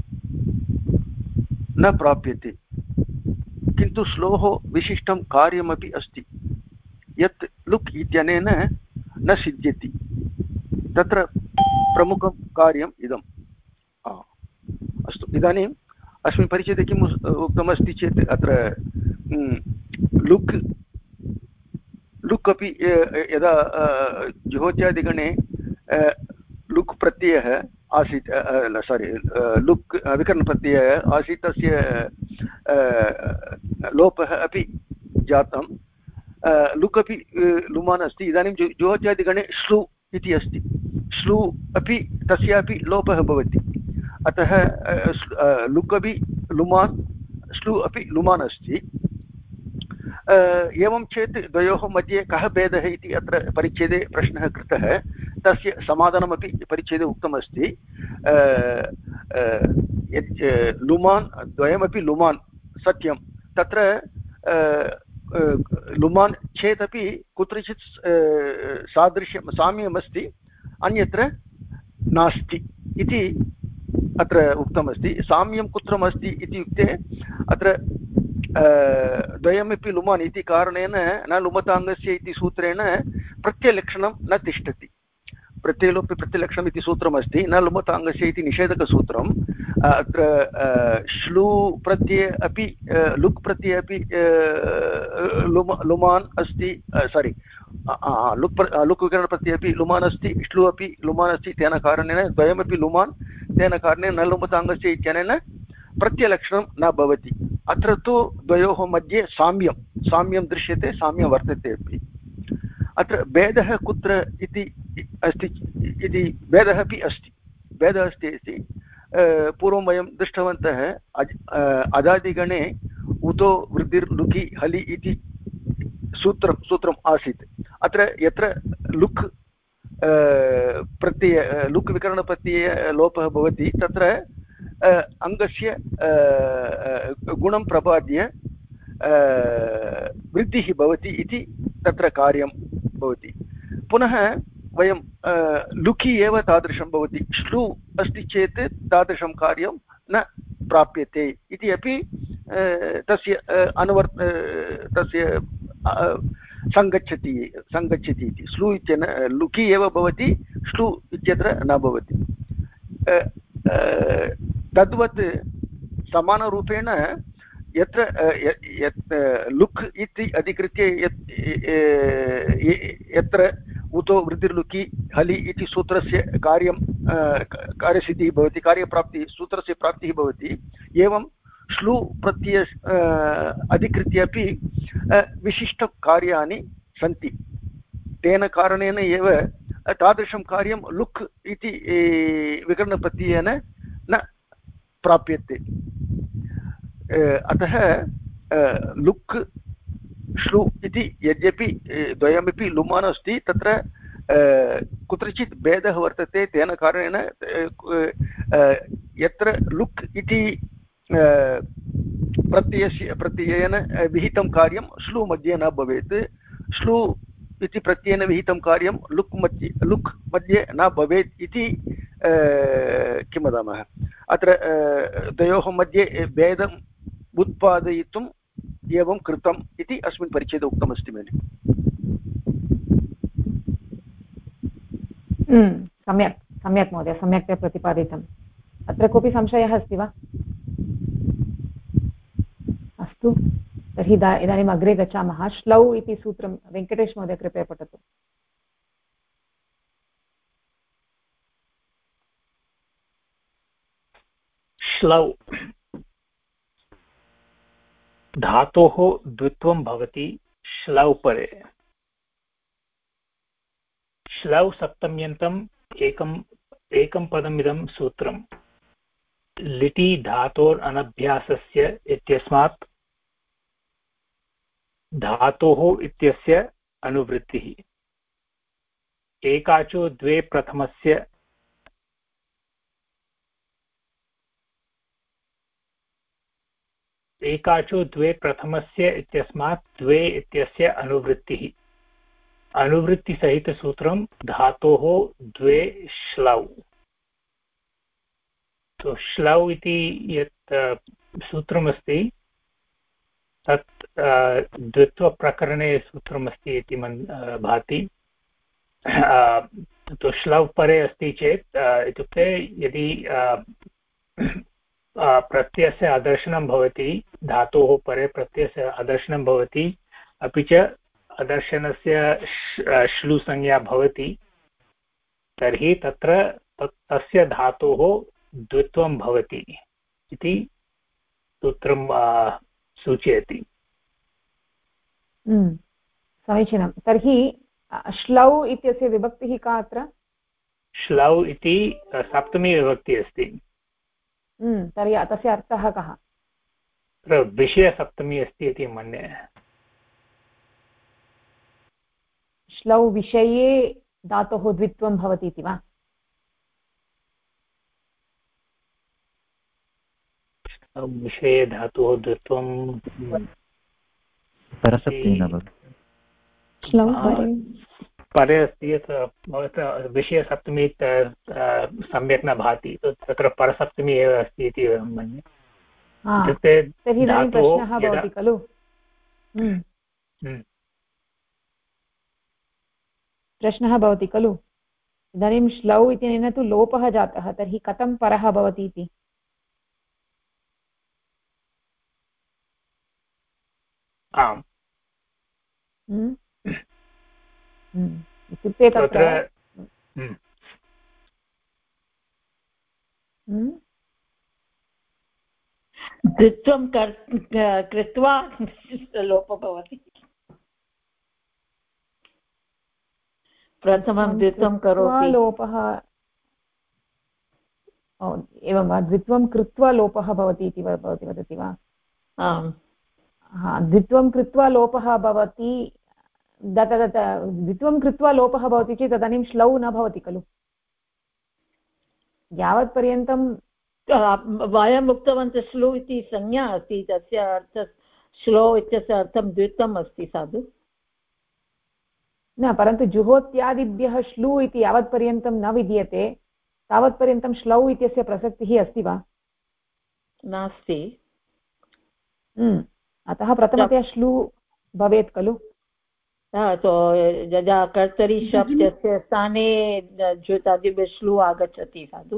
न प्राप्यते, किन्तु श्लोः विशिष्टं कार्यमपि अस्ति यत् लुक् इत्यनेन न सिद्ध्यति। तत्र प्रमुखं कार्यम् इदम्। अस्तु, इदानीम् अस्मिन् परिच्छेदे किम् उक्तमस्ति चेत् अत्र लुक् अपि यदा जुहोत्यादिगणे लुक् प्रत्ययः आसीत्, लुक् विकरणप्रत्ययः आसीत्, तस्य लोपः अपि जातं, लुक् अपि लुमान् अस्ति। इदानीं जुहोत्यादिगणे श्लू इति अस्ति, श्लू अपि तस्यापि लोपः भवति, अतः लुक् अपि लुमान्, श्लू अपि लुमान् अस्ति। एवं चेत् द्वयोः मध्ये कः भेदः इति अत्र परिच्छेदे प्रश्नः कृतः, तस्य समाधानमपि परिच्छेदे उक्तमस्ति। लुमान् द्वयमपि लुमान् सत्यं, तत्र लुमान् चेदपि कुत्रचित् सादृश्यं साम्यमस्ति, अन्यत्र नास्ति इति अत्र उक्तमस्ति। साम्यं कुत्रमस्ति इत्युक्ते अत्र द्वयमपि लुमान् इति कारणेन न लुमताङ्गस्य इति सूत्रेण प्रत्ययलक्षणं न तिष्ठति। प्रत्ययलोपे प्रत्ययलक्षणम् इति सूत्रमस्ति, न लुमताङ्गस्य इति निषेधकसूत्रम्। अत्र श्लू प्रत्यये अपि लुक् प्रत्यये अपि लुमान् अस्ति, लुक् विकरणप्रत्यये अपि लुमान् अस्ति, श्लू अपि लुमान् अस्ति। तेन कारणेन द्वयमपि लुमान्, तेन कारणेन न लुमताङ्गस्य इत्यनेन प्रत्ययलक्षणं न भवति। अत्र तु द्वयोः मध्ये साम्यं दृश्यते, साम्यं वर्तते अपि। अत्र भेदः कुत्र इति अस्ति, इति भेदः अपि अस्ति, भेदः अस्ति इति पूर्वं वयं दृष्टवन्तः। अदादिगणे उतो वृद्धिर्लुकि हलि इति सूत्रम् आसीत्। अत्र यत्र लुक् लुक् विकरणप्रत्यये लोपः भवति, तत्र अङ्गस्य गुणं प्रपाद्य वृद्धिः भवति इति तत्र कार्यं भवति। पुनः वयं लुकि एव तादृशं भवति, श्लू अस्ति चेत् तादृशं कार्यं न प्राप्यते इति अपि तस्य तस्य सङ्गच्छति इति। श्लू इत्यनेन लुकि एव भवति, श्लू इत्यत्र न भवति। तद्वत् समानरूपेण यत्र लुक् इति अधिकृत्य यत्र उतो वृद्धिर्लुकि हलि इति सूत्रस्य कार्यसिद्धिः भवति, कार्यप्राप्तिः, सूत्रस्य प्राप्तिः भवति, एवं श्लू प्रत्यय अधिकृत्य अपि विशिष्टकार्याणि सन्ति। तेन कारणेन एव तादृशं कार्यं लुक् इति विकरणप्रत्ययेन न प्राप्यते। अतः लुक् श्लू इति यद्यपि द्वयमपि लुमान् अस्ति, तत्र कुत्रचित् भेदः वर्तते। तेन कारणेन यत्र लुक् इति प्रत्ययेन विहितं कार्यं श्लू मध्ये न भवेत्, श्लू इति प्रत्ययेन विहितं कार्यं लुक् मध्ये न भवेत् इति किं वदामः, अत्र द्वयोः मध्ये भेदम् उत्पादयितुम् एवं कृतम् इति अस्मिन् परिच्छेदे उक्तमस्ति मेलि। सम्यक् महोदय, सम्यक्तया प्रतिपादितम्। अत्र कोऽपि संशयः अस्ति वा? अस्तु, तर्हि इदानीम् अग्रे गच्छामः। श्लौ इति सूत्रं वेङ्कटेश महोदय कृपया पठतु। श्लौ धातोः द्वित्वं भवति श्लौ परे। श्लौ सप्तम्यन्तम् एकं पदमिदं सूत्रं लिटि धातोरनभ्यासस्य इत्यस्मात् धातोः इत्यस्य अनुवृत्तिः। एकाचो द्वे प्रथमस्य एकाचो द्वे प्रथमस्य इत्यस्मात् द्वे इत्यस्य अनुवृत्तिः अनुवृत्तिसहितसूत्रं धातोः द्वे श्लौ तो श्लौ इति यत् सूत्रमस्ति तत् द्वित्वप्रकरणे सूत्रमस्ति इति भाति तो श्लौ परे अस्ति चेत् इत्युक्ते यदि प्रत्ययस्य अदर्शनं भवति धातोः परे प्रत्ययस्य अदर्शनं भवति अपि च अदर्शनस्य श्लुसंज्ञा भवति तर्हि तत्र तस्य धातोः द्वित्वं भवति इति सूत्रं सूचयति। समीचीनं। तर्हि श्लौ इत्यस्य विभक्तिः का अत्र? श्लौ इति सप्तमी विभक्तिः अस्ति। तर्हि तस्य अर्थः कः? तत्र विषयसप्तमी अस्ति इति मन्ये। श्लौ विषये धातोः द्वित्वं भवति इति वा? विषये धातोः द्वित्वं परे अस्ति यत् भवतः विषयसप्तमी सम्यक् न भाति तत्र परसप्तमी एव अस्ति इति मन्ये। इत्युक्ते तर्हि इदानीं प्रश्नः भवति खलु प्रश्नः भवति खलु इदानीं श्लौ इत्यनेन तु लोपः जातः तर्हि कथं परः भवति इति? आम् इत्युक्ते तत्र द्वित्वं कृत्वा लोपः भवति। प्रथमं द्वित्वं करोति लोपः एवं वा? द्वित्वं कृत्वा लोपः भवति इति भवती वदति वा? आम्। द्वित्वं कृत्वा लोपः भवति द्वित्वं कृत्वा लोपः भवति चेत् तदानीं श्लौ न भवति खलु। यावत्पर्यन्तं वयम् उक्तवन्तः श्लु इति संज्ञा अस्ति तस्य अर्थः श्लो इत्यस्य अर्थं द्वित्वम् अस्ति साधु न परन्तु जुहोत्यादिभ्यः श्लु इति यावत्पर्यन्तं न विद्यते तावत्पर्यन्तं श्लौ इत्यस्य प्रसक्तिः अस्ति वा? नास्ति। अतः प्रथमतया श्लु भवेत् खलु। यदा कर्तरि शब्दस्य स्थाने जुहोत्यादिभ्यः श्लु आगच्छति साधु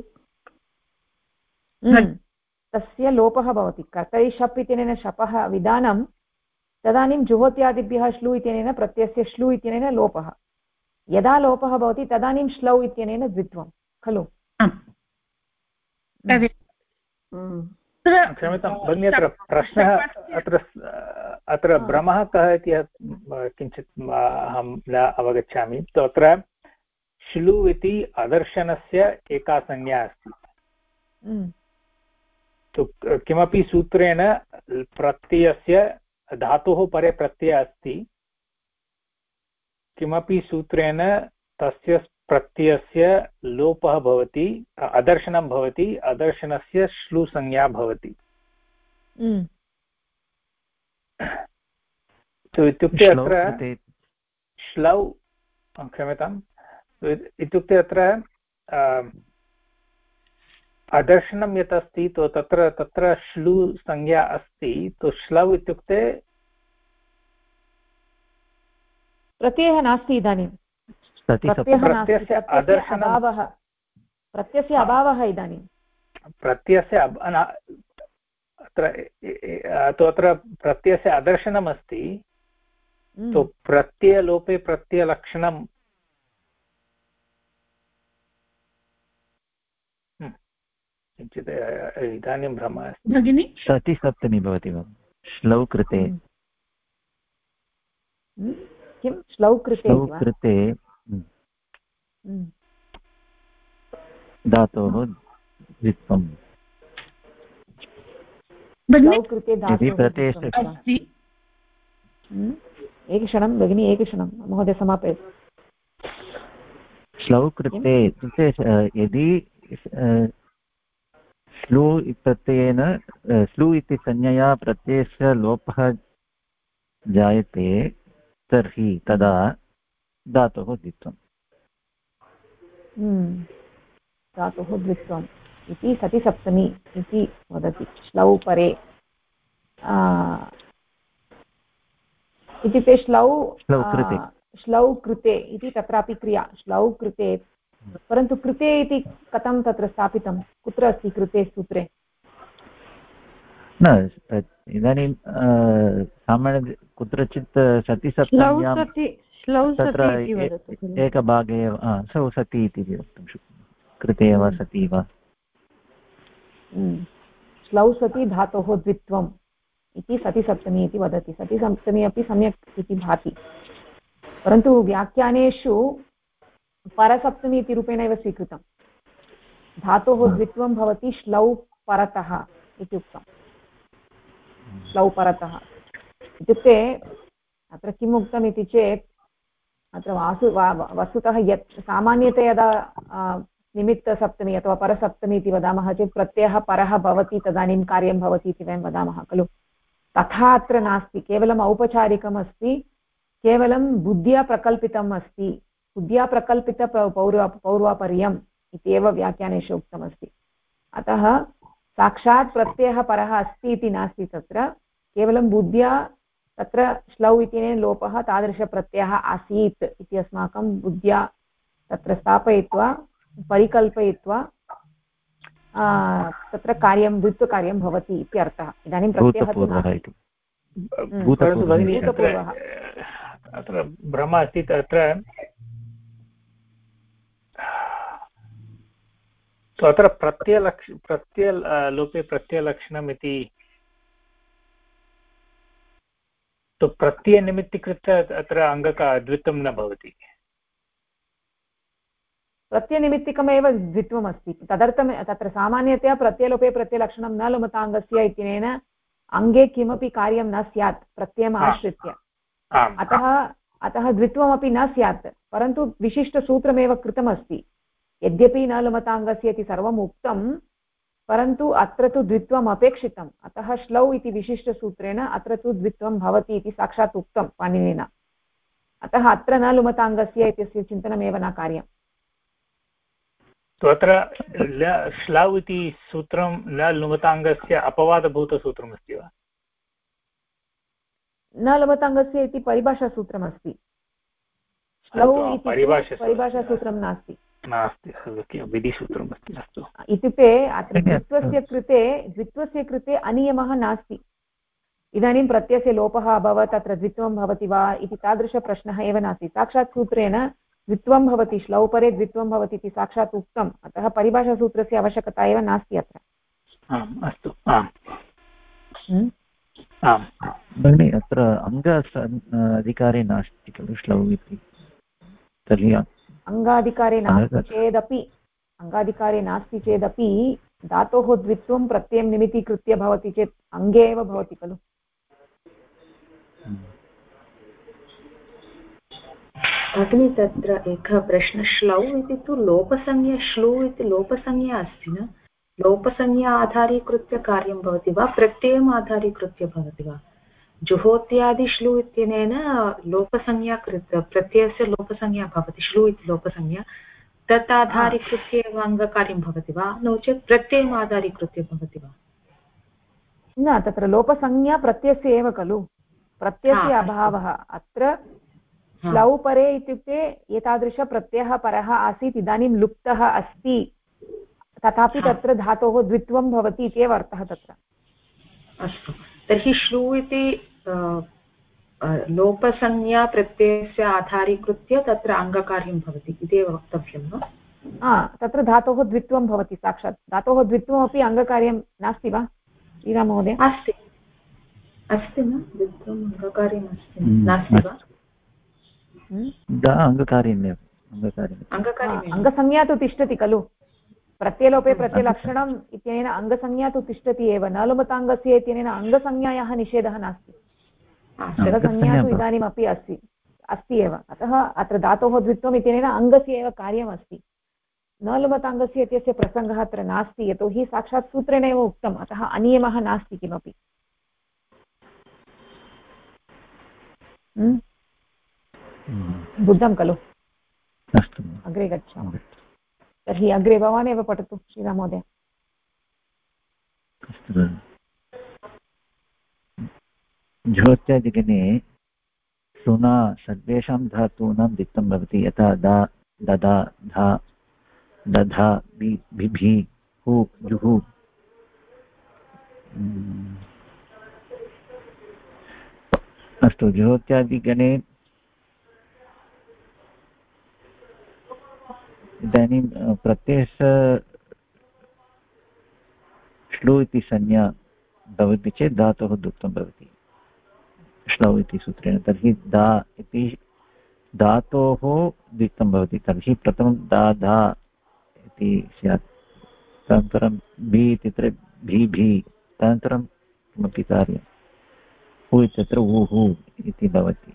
तस्य लोपः भवति। कर्तरि शप् इत्यनेन शपः विधानं तदानीं जुहोत्यादिभ्यः श्लु इत्यनेन प्रत्ययस्य श्लु इत्यनेन लोपः। यदा लोपः भवति तदानीं श्लौ इत्यनेन द्वित्वं खलु। क्षम्यतां भगिनी अत्र प्रश्नः अत्र भ्रमः कः इति किञ्चित् अहं न अवगच्छामि। अत्र श्लु इति अदर्शनस्य एका संज्ञा अस्ति। किमपि सूत्रेण प्रत्ययस्य धातोः परे प्रत्ययः अस्ति किमपि सूत्रेण तस्य प्रत्ययस्य लोपः भवति अदर्शनं भवति अदर्शनस्य श्लु संज्ञा भवति। इत्युक्ते अत्र श्लौ क्षम्यताम् इत्युक्ते अत्र अदर्शनं यत् अस्ति तो तत्र श्लु संज्ञा अस्ति तो श्लौ इत्युक्ते प्रत्ययः नास्ति। इदानीं प्रत्ययस्य अभावः इदानीं प्रत्ययस्य अत्र प्रत्ययस्य अदर्शनम् अस्ति तो प्रत्ययलोपे प्रत्ययलक्षणं किञ्चित् इदानीं भ्रमः अस्ति भगिनि। सति सप्तमी भवति वा श्लौ कृते? किं श्लौ कृते धातोः द्वित्वं एकक्षणं भगिनि एकक्षणं महोदय समापयतु। श्लौ कृते इत्युक्ते यदि श्लू प्रत्ययेन श्लू इति संज्ञया प्रत्ययस्य लोपः जायते तर्हि तदा धातोः द्वित्वम्। धातोः द्वित्वम् इति सतिसप्तमी इति वदति श्लौ परे। इत्युक्ते श्लौ कृते इति तत्रापि क्रिया श्लौ कृते, परन्तु कृते इति कथं तत्र स्थापितं, कुत्र अस्ति कृते सूत्रे? न इदानीं सामान्य कुत्रचित् सतिसप्तम्यां तत्र एकभागे एव सौ सति इति वक्तुं शक्नुमः, कृते वा सति वा। श्लौ सति धातोः द्वित्वम् इति सतिसप्तमी इति वदति। सतिसप्तमी अपि सम्यक् इति भाति, परन्तु व्याख्यानेषु परसप्तमी इति रूपेण एव स्वीकृतं। धातोः द्वित्वं भवति श्लौ परतः इत्युक्तं। श्लौ परतः इत्युक्ते अत्र किम् उक्तम् इति चेत् अत्र वस्तुतः यत् सामान्यतया यदा निमित्तसप्तमी अथवा परसप्तमी इति वदामः चेत् प्रत्ययः परः भवति तदानीं कार्यं भवति इति वयं वदामः खलु। तथा अत्र नास्ति, केवलम् औपचारिकम् अस्ति, केवलं बुद्ध्या प्रकल्पितम् अस्ति। बुद्ध्या प्रकल्पित पौर्वापर्यम् इत्येव व्याख्यानेषु उक्तमस्ति। अतः साक्षात् प्रत्ययः परः अस्ति इति नास्ति, तत्र केवलं बुद्ध्या तत्र श्लौ इत्यनेन लोपः तादृशप्रत्ययः आसीत् इति अस्माकं बुद्ध्या तत्र स्थापयित्वा परिकल्पयित्वा तत्र कार्यं द्वित्वकार्यं भवति इत्यर्थः। इदानीं प्रत्ययः तु नास्ति, भूतपूर्वः। अत्र भ्रमः अस्ति, तत्र अत्र प्रत्ययलोपे प्रत्ययलक्षणम् इति तु प्रत्ययनिमित्तीकृत्य अत्र द्वित्वं न भवति। प्रत्ययनिमित्तिकमेव द्वित्वम् अस्ति, तदर्थं तत्र सामान्यतया प्रत्ययलोपे प्रत्ययलक्षणं न लुमताङ्गस्य इत्यनेन अङ्गे किमपि कार्यं न स्यात् प्रत्ययम् आश्रित्य। अतः द्वित्वमपि न स्यात्, परन्तु विशिष्टसूत्रमेव कृतमस्ति। यद्यपि न लुमताङ्गस्य इति सर्वम् उक्तं, परन्तु अत्र तु द्वित्वम् अपेक्षितम्। अतः श्लौ इति विशिष्टसूत्रेण अत्र तु द्वित्वं भवति इति साक्षात् उक्तं पाणिनिना। अतः अत्र न लुमताङ्गस्य इत्यस्य चिन्तनमेव न कार्यम्। अत्र श्लौ इति सूत्रं न लुमताङ्गस्य अपवादभूतसूत्रमस्ति वा? न लुमताङ्गस्य इति परिभाषासूत्रमस्ति, श्लौ इति परिभाषासूत्रं नास्ति, विधिसूत्रम् अस्ति। अस्तु, इत्युक्ते अत्र द्वित्वस्य कृते अनियमः नास्ति। इदानीं प्रत्ययस्य लोपः अभवत्, अत्र द्वित्वं भवति वा इति तादृशप्रश्नः एव नास्ति। साक्षात् सूत्रेण द्वित्वं भवति, श्लौ परे द्वित्वं भवति इति साक्षात् उक्तम्। अतः परिभाषासूत्रस्य आवश्यकता एव नास्ति अत्र। अस्तु, भगिनि अत्र अङ्ग अधिकारे नास्ति खलु श्लौ इति, तर्हि अङ्गाधिकारे नास्ति चेदपि धातोः द्वित्वं प्रत्ययं निमित्तीकृत्य भवति चेत् अङ्गे एव भवति खलु। भगिनी तत्र एकः प्रश्नः, श्लौ इति तु लोपसंज्ञा, श्लू इति लोपसंज्ञा अस्ति न? लोपसंज्ञा आधारीकृत्य कार्यं भवति वा प्रत्ययम् आधारीकृत्य भवति वा? जुहोत्यादि श्लू इत्यनेन लोपसंज्ञा कृत्य प्रत्ययस्य लोपसंज्ञा भवति, श्लू इति लोपसंज्ञा, तत् आधारीकृत्य एव अङ्गकार्यं भवति वा, नो चेत् प्रत्ययम् आधारीकृत्य भवति वा? न, तत्र लोपसंज्ञा प्रत्ययस्य एव खलु, प्रत्ययस्य अभावः। अत्र श्लौ परे इत्युक्ते एतादृशप्रत्ययः परः आसीत्, इदानीं लुप्तः अस्ति, तथापि तत्र धातोः द्वित्वं भवति इत्येव अर्थः तत्र। अस्तु, तर्हि श्लू इति लोपसंज्ञा प्रत्ययस्य आधारीकृत्य तत्र अङ्गकार्यं भवति इत्येव वक्तव्यं वा? तत्र धातोः द्वित्वं भवति, साक्षात् धातोः द्वित्वमपि अङ्गकार्यं नास्ति वा वीरा महोदय? अस्ति न, द्वित्वम् अङ्गकार्यम् अस्ति नास्ति वा? अङ्गसंज्ञा तु तिष्ठति खलु, प्रत्ययलोपे प्रत्ययलक्षणम् इत्यनेन अङ्गसंज्ञा तु तिष्ठति एव। न लुमताङ्गस्य इत्यनेन अङ्गसंज्ञायाः निषेधः नास्ति, अङ्गसंज्ञा तु इदानीमपि अस्ति एव। अतः अत्र धातोः द्वित्वम् इत्यनेन अङ्गस्य एव कार्यमस्ति। न लुमताङ्गस्य इत्यस्य प्रसङ्गः अत्र नास्ति, यतोहि साक्षात् सूत्रेण एव उक्तम्, अतः अनियमः नास्ति किमपि। बुद्धं खलु? अस्तु, अग्रे गच्छामः। तर्हि अग्रे भवानेव पठतु श्रीराममहोदय। अस्तु, ज्योत्यादिगणे सुना सर्वेषां धातूनां दिक्तं भवति, यथा दा, ददा, धा, दधा, बिभि, हु, जुहु। अस्तु, ज्योत्यादिगणे इदानीं प्रत्ययस्य श्लू इति संज्ञा भवति चेत् धातोः दुःखं भवति श्लौ इति सूत्रेण। तर्हि दा इति धातोः द्वित्वं भवति, तर्हि प्रथमं दा धा इति स्यात्, तदनन्तरं भि इत्यत्र भी भी, तदनन्तरं किमपि कार्यं, हु इत्यत्र ऊहु इति भवति।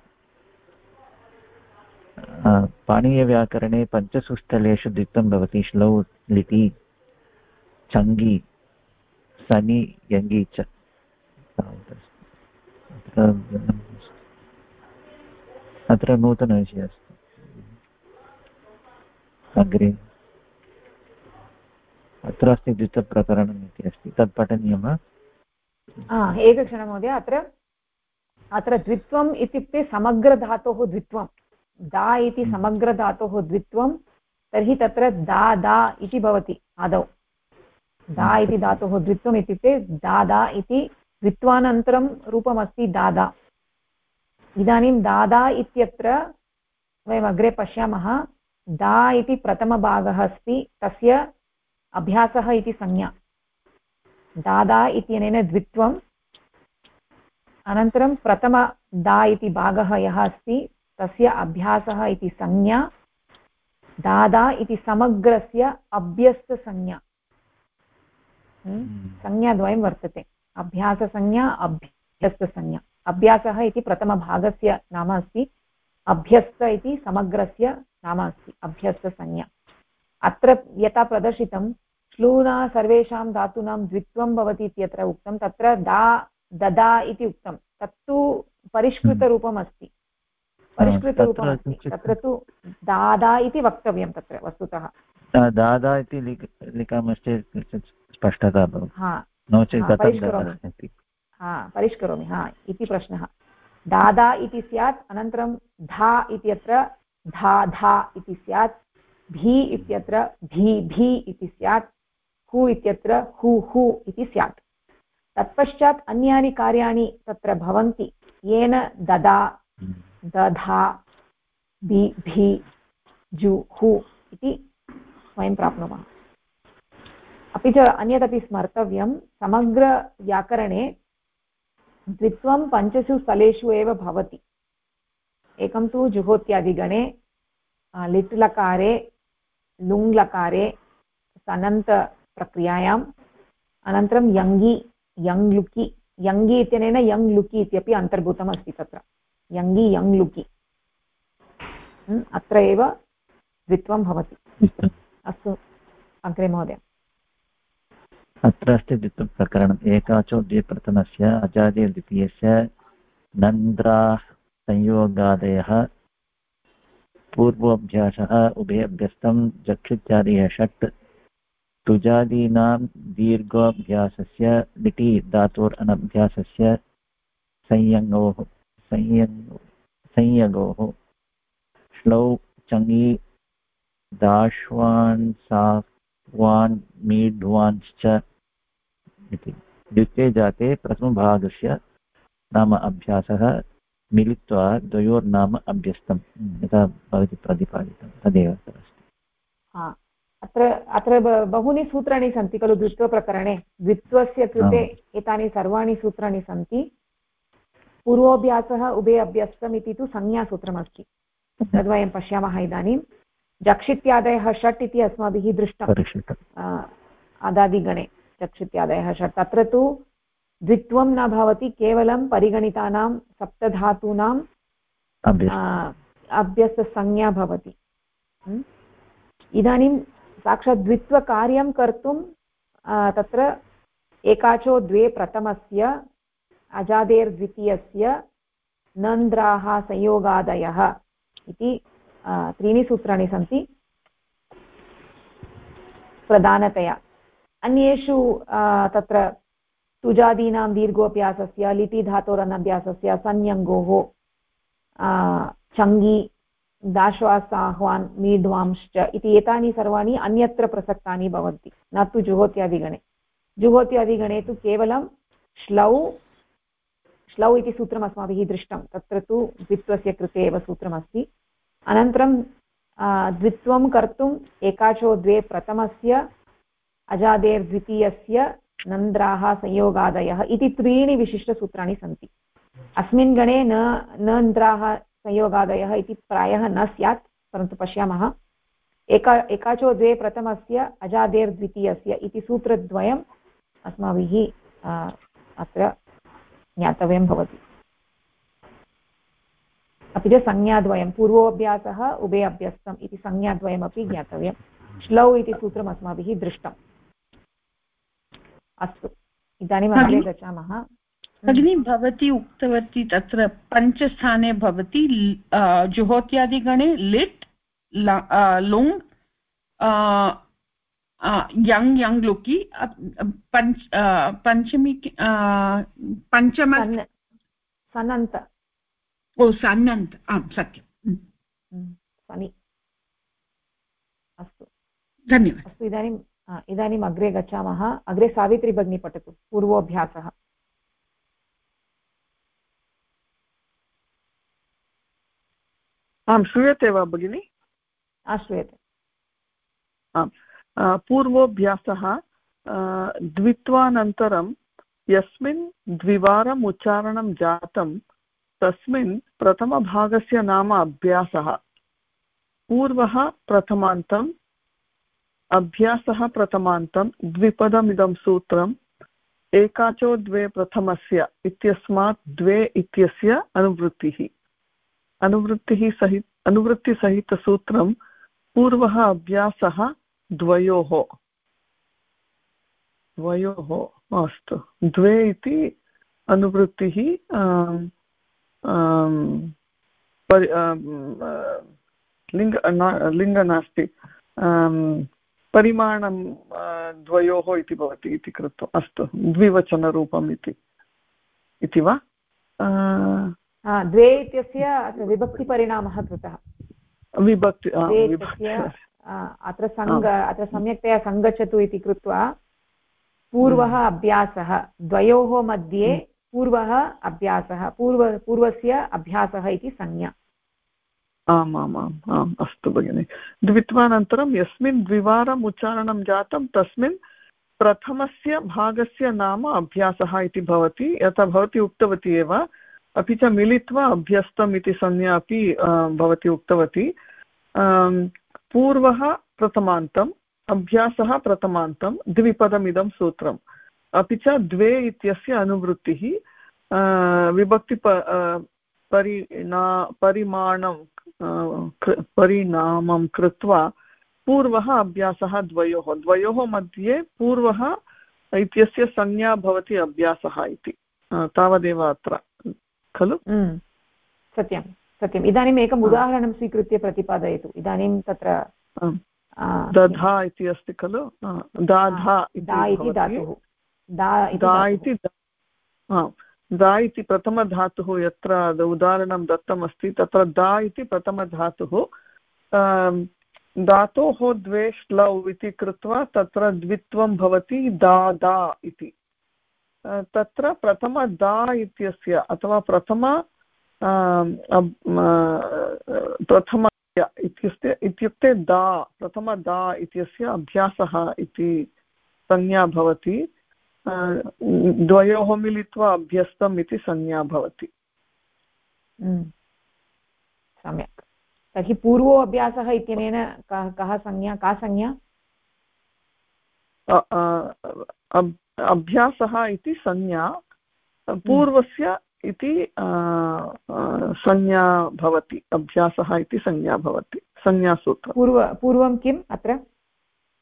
पाणिनीयव्याकरणे पञ्चसु स्थलेषु द्वित्वं भवति, श्लौ लिटि चङ्गि सनि यङि च। अत्र नूतनविषयः अस्ति अग्रे, अत्र अस्ति द्वित्वप्रकरणम् इति अस्ति, तत् पठनीयं वा? एकक्षणं महोदय, अत्र द्वित्वम् इत्युक्ते समग्रधातोः द्वित्वं, दा इति समग्रधातोः द्वित्वं, तर्हि तत्र दा दा इति भवति आदौ। दा इति धातोः द्वित्वम् इत्युक्ते दादा इति द्वित्वानन्तरं रूपमस्ति दादा। इदानीं दादा इत्यत्र वयम् अग्रे पश्यामः, दा इति प्रथमभागः अस्ति, तस्य अभ्यासः इति संज्ञा। दादा इत्यनेन द्वित्वम्, अनन्तरं प्रथम दा इति भागः यः अस्ति तस्य अभ्यासः इति संज्ञा। दादा इति समग्रस्य अभ्यस्तसंज्ञा। संज्ञाद्वयं वर्तते, अभ्याससंज्ञा अभ्यस्तसंज्ञा। अभ्यासः इति प्रथमभागस्य नाम अस्ति, अभ्यस्त इति समग्रस्य नाम अस्ति, अभ्यस्तसंज्ञा। अत्र यथा प्रदर्शितं श्लूना सर्वेषां धातूनां द्वित्वं भवति इत्यत्र उक्तं, तत्र दा ददा इति उक्तं, तत्तु परिष्कृतरूपम् अस्ति, परिष्कृतरूपम् अस्ति, तत्र तु दादा इति वक्तव्यं तत्र वस्तुतः। दादा इति लिखामश्चेत् स्पष्टता भवति, नो चेत् परिष्करोमि इति प्रश्नः। दादा इति स्यात्, अनन्तरं धा इत्यत्र धा धा इति स्यात्, भी इत्यत्र भी भी इति स्यात्, हु इत्यत्र हु हु इति स्यात्। तत्पश्चात् अन्यानि कार्याणि तत्र भवन्ति, येन ददा दधा भी भी जु हु इति वयं प्राप्नुमः। अपि च अन्यदपि स्मर्तव्यं, समग्रव्याकरणे द्वित्वं पञ्चसु स्थलेषु एव भवति। एकं तु जुहोत्यादिगणे लिट् लकारे, लुङ् लकारे, सनन्तप्रक्रियायाम्, अनन्तरं यङि यङ् लुकि, यङि इत्यनेन यङ् लुकि इत्यपि अन्तर्भूतम् अस्ति तत्र, यङि यङ् लुकि, अत्र एव द्वित्वं भवति। अस्तु, अग्रे महोदय। अत्र अस्ति द्वित्वप्रकरणम्। एकाचो द्विप्रथमस्य अजादि द्वितीयस्य नन्द्राः संयोगादयः पूर्वोऽभ्यासः उभयभ्यस्तं जक्षित्यादयः षट् तुजादीनां दीर्घोऽभ्यासस्य लिटि धातोरनभ्यासस्य संयगोः श्लौ चङि दाश्वान् साक्वान् मीढ्वांश्च इति। द्वितीये जाते प्रथमभागस्य नाम अभ्यासः मिलित्वा द्वयोर्नाम अभ्यस्तं, यथा भवति प्रतिपादितं तदेव अस्ति। अत्र बहूनि सूत्राणि सन्ति खलु द्वित्वप्रकरणे। द्वित्वस्य कृते एतानि सर्वाणि सूत्राणि सन्ति। पूर्वोऽभ्यासः उभे अभ्यस्तम् इति तु संज्ञासूत्रमस्ति, तद्वयं पश्यामः इदानीं। जक्षित्यादयः षट् इति अस्माभिः दृष्टम् आदादिगणे, जक्षित्यादयः षट्। तत्र तु द्वित्वं न भवति, केवलं परिगणितानां सप्तधातूनाम् अभ्यस्तसंज्ञा भवति। इदानीं साक्षात् द्वित्वकार्यं कर्तुं तत्र एकाचो द्वे प्रथमस्य अजादेर्द्वितीयस्य नन्द्राः संयोगादयः इति त्रीणि सूत्राणि सन्ति प्रधानतया। अन्येषु तत्र तुजादीनां दीर्घोऽभ्यासस्य लिटि धातोरनभ्यासस्य संयङ्गोः चङ्गी दाश्वासाह्वान् मीढ्वांश्च इति एतानि सर्वाणि अन्यत्र प्रसक्तानि भवन्ति, न तु जुहोत्यादिगणे। जुहोत्यादिगणे तु केवलं श्लौ इति सूत्रम् अस्माभिः दृष्टं, तत्र तु द्वित्वस्य कृते एव सूत्रमस्ति। अनन्तरं द्वित्वं कर्तुम् एकाचो द्वे प्रथमस्य अजादेर्द्वितीयस्य नन्द्राः संयोगादयः इति त्रीणि विशिष्टसूत्राणि सन्ति। अस्मिन् गणे नन्द्राः संयोगादयः इति प्रायः न स्यात्, परन्तु पश्यामः। एकाचो द्वे प्रथमस्य अजादेर्द्वितीयस्य इति सूत्रद्वयम् अस्माभिः अत्र ज्ञातव्यं भवति। अपि च संज्ञाद्वयं पूर्वोऽभ्यासः उभे अभ्यस्तम् इति संज्ञाद्वयमपि ज्ञातव्यं। श्लौ इति सूत्रम् अस्माभिः दृष्टम्। अस्तु, इदानीम् अग्रे गच्छामः। भगिनी भवती उक्तवती तत्र पञ्चस्थाने भवति जुहोत्यादिगणे लिट् लुङ् यङ् यङ् लुकि पञ्चमी पञ्चम सनन्त सन्नन्त आम् सत्यं सनि। अस्तु धन्यवादः। अस्तु, इदानीम् अग्रे गच्छामः। अग्रे सावित्री भगिनी पठतु पूर्वोऽभ्यासः। आं श्रूयते वा भगिनि? श्रूयते। आम्, पूर्वोऽभ्यासः द्वित्वानन्तरं यस्मिन् द्विवारम् उच्चारणं जातं तस्मिन् प्रथमभागस्य नाम अभ्यासः। पूर्वः प्रथमान्तम्, अभ्यासः प्रथमान्तं, द्विपदमिदं सूत्रम् एकाचो द्वे प्रथमस्य इत्यस्मात् द्वे इत्यस्य अनुवृत्तिसहितसूत्रं पूर्वः अभ्यासः द्वयोः। अस्तु, द्वे इति अनुवृत्तिः लिङ्ग नास्ति, परिमाणं द्वयोः इति भवति इति कृत्वा। अस्तु, द्विवचनरूपम् इति वा? द्वे इत्यस्य विभक्तिपरिणामः कृतः। विभक्ति अत्र सम्यक्तया सङ्गच्छतु इति कृत्वा पूर्वः अभ्यासः, द्वयोः मध्ये पूर्वः अभ्यासः, पूर्वस्य अभ्यासः इति संज्ञा। आम्, अस्तु भगिनि। द्वित्वानन्तरं यस्मिन् द्विवारम् उच्चारणं जातं तस्मिन् प्रथमस्य भागस्य नाम अभ्यासः इति भवति, यथा भवती उक्तवती एव। अपि च मिलित्वा अभ्यस्तम् इति संज्ञा अपि भवती उक्तवती। पूर्वः प्रथमान्तम्, अभ्यासः प्रथमान्तं, द्विपदमिदं सूत्रम्, अपि च द्वे इत्यस्य अनुवृत्तिः विभक्ति परिणामं कृत्वा पूर्वः अभ्यासः द्वयोः मध्ये पूर्वः इत्यस्य संज्ञा भवति अभ्यासः इति। तावदेव अत्र खलु? सत्यम्। इदानीम् एकम् उदाहरणं स्वीकृत्य प्रतिपादयतु। इदानीं तत्र दधा इति अस्ति खलु? दाधा इति धातुः, दा इति प्रथमधातुः। यत्र उदाहरणं दत्तमस्ति तत्र दा इति प्रथमधातुः। धातोः द्वे श्लौ इति कृत्वा तत्र द्वित्वं भवति दादा इति। तत्र प्रथम दा इत्यस्य अथवा प्रथम इत्युक्ते दा, प्रथम दा इत्यस्य अभ्यासः इति संज्ञा भवति। द्वयोः मिलित्वा अभ्यस्तम् इति संज्ञा भवति। सम्यक्। तर्हि पूर्वो अभ्यासः इत्यनेन का संज्ञा? अभ्यासः इति संज्ञा, पूर्वस्य इति संज्ञा भवति। अभ्यासः इति संज्ञा भवति, संज्ञासूत्रम्। पूर्वं किम् अत्र?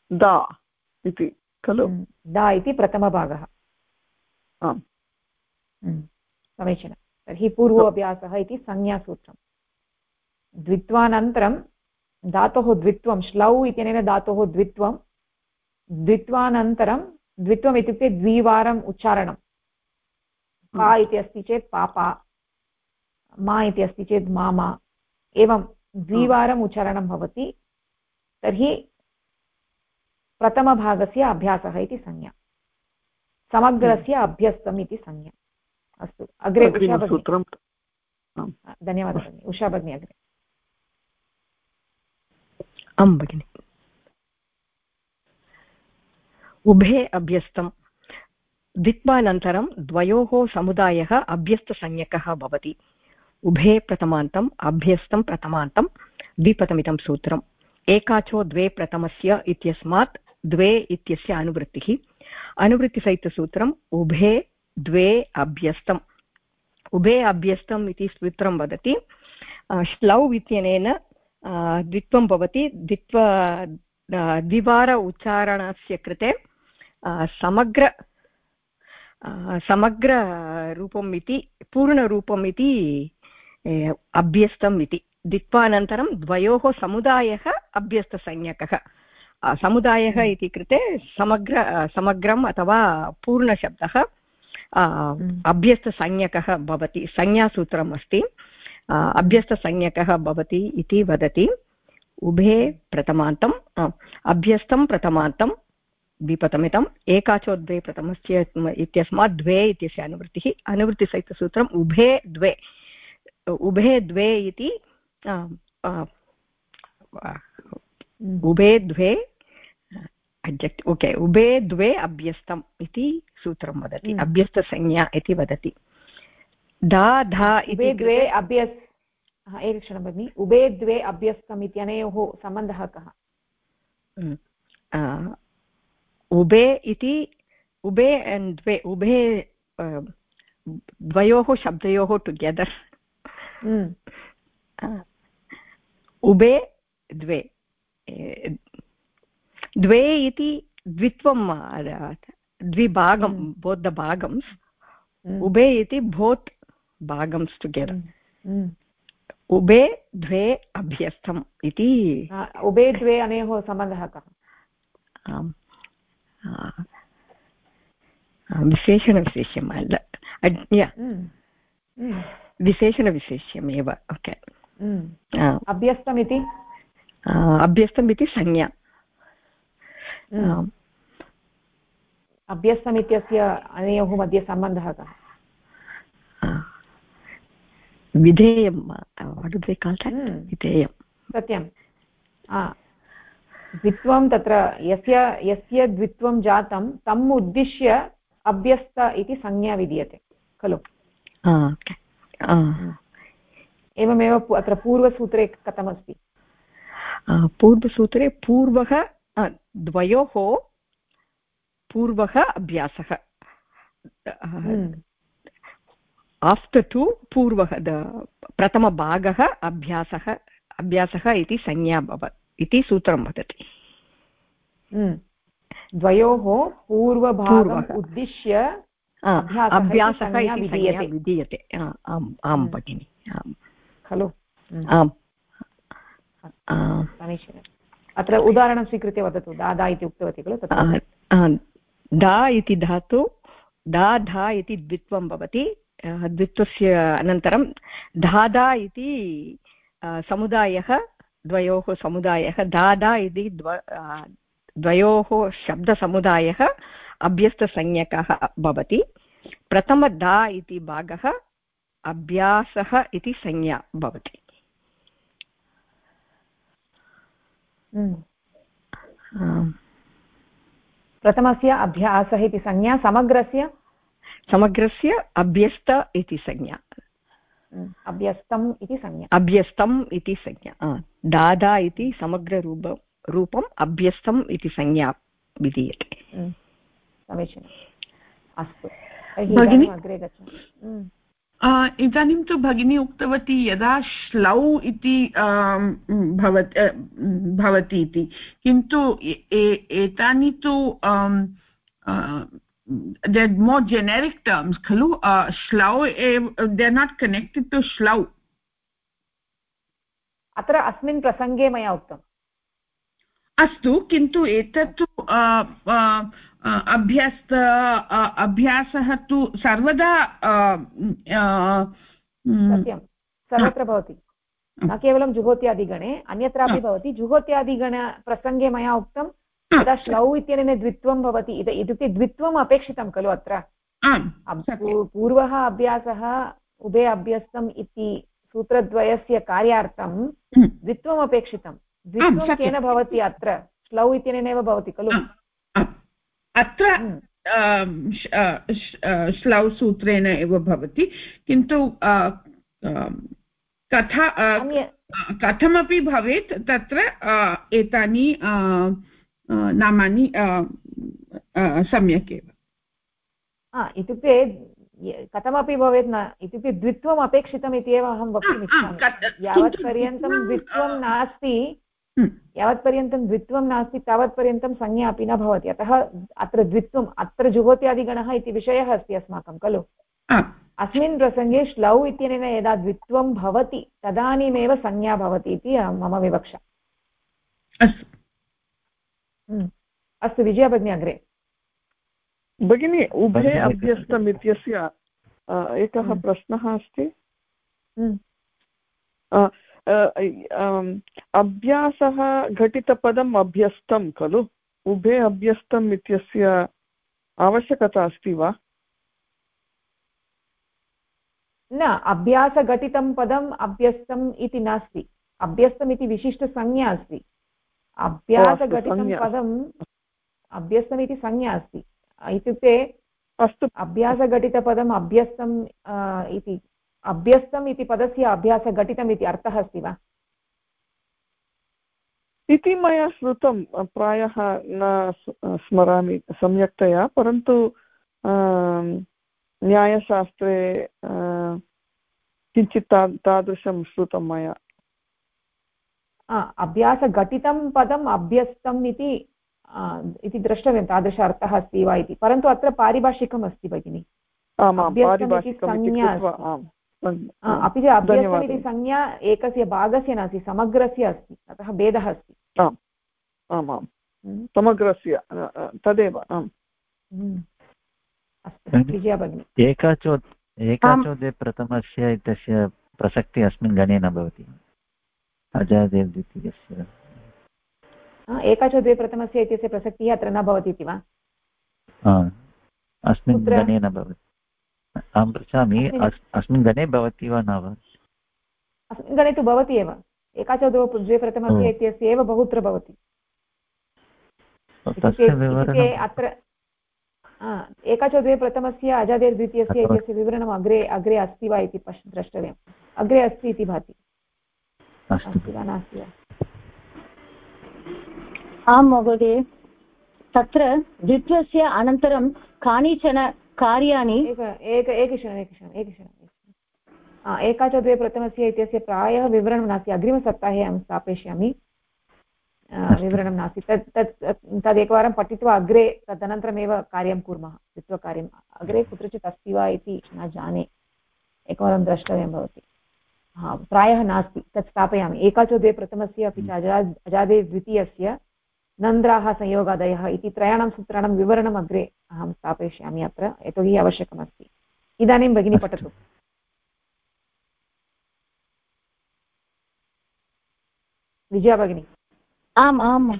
दा इति खलु? दा इति प्रथमभागः। आम्, समीचीनं। तर्हि पूर्वोऽभ्यासः इति संज्ञासूत्रम्। द्वित्वानन्तरं धातोः द्वित्वं, श्लौ इत्यनेन धातोः द्वित्वं, द्वित्वानन्तरं, द्वित्वम् इत्युक्ते द्विवारम् उच्चारणं। पा इति अस्ति चेत् पापा, मा इति अस्ति चेत् मामा, एवं द्विवारम् उच्चारणं भवति। तर्हि प्रथमभागस्य अभ्यासः इति संज्ञा, समग्रस्य अभ्यस्तम् इति संज्ञा। अस्तु, अग्रे उषा भगिनी। धन्यवादः भगिनी। उषा भगिनी अग्रे। आं भगिनि। उभे अभ्यस्तं, द्वित्वानन्तरं द्वयोः समुदायः अभ्यस्तसंज्ञकः भवति। उभे प्रथमान्तम् अभ्यस्तं प्रथमान्तं द्विप्रथमितं सूत्रम्। एकाचो द्वे प्रथमस्य इत्यस्मात् द्वे इत्यस्य अनुवृत्तिः। अनुवृत्तिसहितसूत्रम् उभे द्वे अभ्यस्तम्। उभे अभ्यस्तम् इति सूत्रं वदति श्लौ इत्यनेन द्वित्वं भवति। द्विवार उच्चारणस्य कृते समग्ररूपम् इति, पूर्णरूपम् इति अभ्यस्तम् इति। द्वित्वानन्तरं द्वयोः समुदायः अभ्यस्तसंज्ञकः। समुदायः इति कृते समग्रम् अथवा पूर्णशब्दः अभ्यस्तसंज्ञकः भवति। संज्ञासूत्रम् अस्ति, अभ्यस्तसंज्ञकः भवति इति वदति। उभे प्रथमान्तम् अभ्यस्तं प्रथमान्तं द्विप्रथमितम्। एकाचो द्वे प्रथमस्य इत्यस्मात् द्वे इत्यस्य अनुवृत्तिः। अनुवृत्तिसहितसूत्रम् उभे द्वे। उभे द्वे इति उभे द्वे अब्जेक्ट्, ओके, उभे द्वे अभ्यस्तम् इति सूत्रं वदति, अभ्यस्तसंज्ञा इति वदति। धा धा इति द्वे एकक्षणं भगिनि। उभे द्वे अभ्यस्तम् इत्यनयोः सम्बन्धः कः? उभे इति उभे एण्ड् द्वे, उभे द्वयोः शब्दयोः टुगेदर्। उभे द्वे, द्वे इति द्वित्वं, द्विभागं, बोत् द भागम्स्। उभे इति बोत् भागम्स् टुगेदर्। उभे द्वे अभ्यस्तम् इति। उभे द्वे अनयोः सम्बन्धः कः? विशेषणविशेष्यम् अल्ल, विशेषणविशेष्यमेव। ओके, अभ्यस्तम् इति? अभ्यस्तम् इति संज्ञा। अभ्यस्तम् इत्यस्य अनयोः मध्ये सम्बन्धः कः? विधेयं, विधेयं। सत्यं। द्वित्वं, तत्र यस्य द्वित्वं जातं तम् उद्दिश्य अभ्यस्त इति संज्ञा विधीयते खलु? एवमेव अत्र पूर्वसूत्रे कथमस्ति? पूर्वसूत्रे पूर्वः, द्वयोः पूर्वः अभ्यासः। आफ्टर् टु पूर्वः, प्रथमभागः अभ्यासः इति संज्ञा इति सूत्रं वदति। द्वयोः पूर्वभागम् उद्दिश्य अभ्यासः इति संज्ञा विधीयते। आं भगिनि, खलु? आम्। समीचीनम्। अत्र उदाहरणं स्वीकृत्य वदतु। दादा इति उक्तवती खलु? दा इति धातु, दा धा इति द्वित्वं भवति। द्वित्वस्य अनन्तरं धादा इति समुदायः, द्वयोः समुदायः। दादा इति द्वयोः शब्दसमुदायः अभ्यस्तसंज्ञकः भवति। प्रथमदा इति भागः अभ्यासः इति संज्ञा भवति। प्रथमस्य अभ्यासः इति संज्ञा, समग्रस्य अभ्यस्त इति संज्ञा। अभ्यस्तम् इति संज्ञा। अभ्यस्तम् इति संज्ञा। दादा इति समग्ररूपम्, अभ्यस्तम् इति संज्ञा विधीयते। समीचीनम्। अस्तु, तर्हि अग्रे गच्छामः। इदानीं तु भगिनी उक्तवती यदा श्लौ इति भवति इति, किन्तु एतानि तु they are more generic terms खलु. श्लौ they are not connected to श्लौ. अत्र अस्मिन् प्रसङ्गे मया उक्तम्. अस्तु, किन्तु एतत्तु अभ्यासः तु सर्वदा सत्यं सर्वत्र भवति, न केवलं जुहोत्यादिगणे, अन्यत्रापि भवति. जुहोत्यादिगणप्रसङ्गे मया उक्तं यदा श्लौ इत्यनेन द्वित्वं भवति, इत्युक्ते द्वित्वम् अपेक्षितं खलु. अत्र पूर्वः अभ्यासः उभे अभ्यस्तम् इति सूत्रद्वयस्य कार्यार्थं द्वित्वम् अपेक्षितं. द्वित्वं केन भवति? अत्र श्लौ इत्यनेनैव भवति खलु. अत्र श्लौ सूत्रेण एव भवति, किन्तु कथमपि भवेत् तत्र एतानि नामानि सम्यक् एव. इत्युक्ते कथमपि भवेत् न, इत्युक्ते द्वित्वम् अपेक्षितम् इति एव अहं वक्तुम् इच्छामि. यावत्पर्यन्तं द्वित्वं नास्ति तावत्पर्यन्तं संज्ञा अपि न भवति. अतः अत्र द्वित्वम्, अत्र जुहोत्यादिगणः इति विषयः अस्ति अस्माकं खलु. अस्मिन् प्रसङ्गे श्लौ इत्यनेन यदा द्वित्वं भवति तदानीमेव संज्ञा भवति इति मम विवक्षा. अस्तु विजया भगिनी अग्रे. भगिनी, उभे अभ्यस्तम् इत्यस्य एकः प्रश्नः अस्ति. अभ्यासः घटितपदम् अभ्यस्तं खलु. उभे अभ्यस्तम् इत्यस्य आवश्यकता अस्ति वा? न, अभ्यासघटितं पदम् अभ्यस्तम् इति नास्ति. अभ्यस्तम् इति विशिष्टसंज्ञा अस्ति. अभ्यासघटितं पदम् अभ्यस्तम् इति संज्ञा अस्ति. इत्युक्ते अभ्यासघटितपदम् अभ्यस्तम् इति, अभ्यस्तम् इति पदस्य अभ्यासघटितम् इति अर्थः अस्ति वा इति मया श्रुतं. प्रायः न स्मरामि सम्यक्तया, परन्तु न्यायशास्त्रे किञ्चित् तादृशं श्रुतं मया. अभ्यासघटितं पदम् अभ्यस्तम् इति द्रष्टव्यं तादृश अर्थः अस्ति वा इति. परन्तु अत्र पारिभाषिकम् अस्ति भगिनि. अपि च अभ्यस्तम् इति संज्ञा एकस्य भागस्य नास्ति, समग्रस्य अस्ति. अतः भेदः अस्ति. आमां, समग्रस्य तदेव. अस्तु विजया भगिनी. एकाचोदे प्रथमस्य इत्यस्य प्रसक्तिः अस्मिन् गणे न भवति. अजादेव द्वितीयस्य एकाचोदे प्रथमस्य इत्यस्य प्रसक्तिः अत्र न भवति इति वा? अस्मिन् गणे न भवति. अहं पृच्छामि, अस्मिन् गणे भवति वा न वा? अस्मिन् गणे तु भवति एव. एकाचोदे प्रथमस्य इत्यस्य एव बहुत्र भवति. अत्र एकाचोदे प्रथमस्य अजादेर् द्वितीयस्य इत्यस्य विवरणम् अग्रे अस्ति वा इति द्रष्टव्यम्. अग्रे अस्ति इति भाति. अस्ति वा नास्ति वा? आं महोदय, तत्र द्वित्वस्य अनन्तरं कानिचन कार्याणि एकाचोदे प्रथमस्य इत्यस्य प्रायः विवरणं नास्ति. अग्रिमसप्ताहे अहं स्थापयिष्यामि. विवरणं नास्ति. तदेकवारं पठित्वा अग्रे तदनन्तरमेव कार्यं कुर्मः. द्वित्वकार्यम् अग्रे कुत्रचित् अस्ति वा इति न जाने. एकवारं द्रष्टव्यं भवति. प्रायः नास्ति. तत् स्थापयामि. एकाचोदे प्रथमस्य अपि च अजादे द्वितीयस्य नन्द्राः संयोगादयः इति त्रयाणां सूत्राणां विवरणम् अग्रे अहं स्थापयिष्यामि अत्र, यतोहि आवश्यकमस्ति. इदानीं भगिनी पठतु. विजया भगिनी. आम् आम्,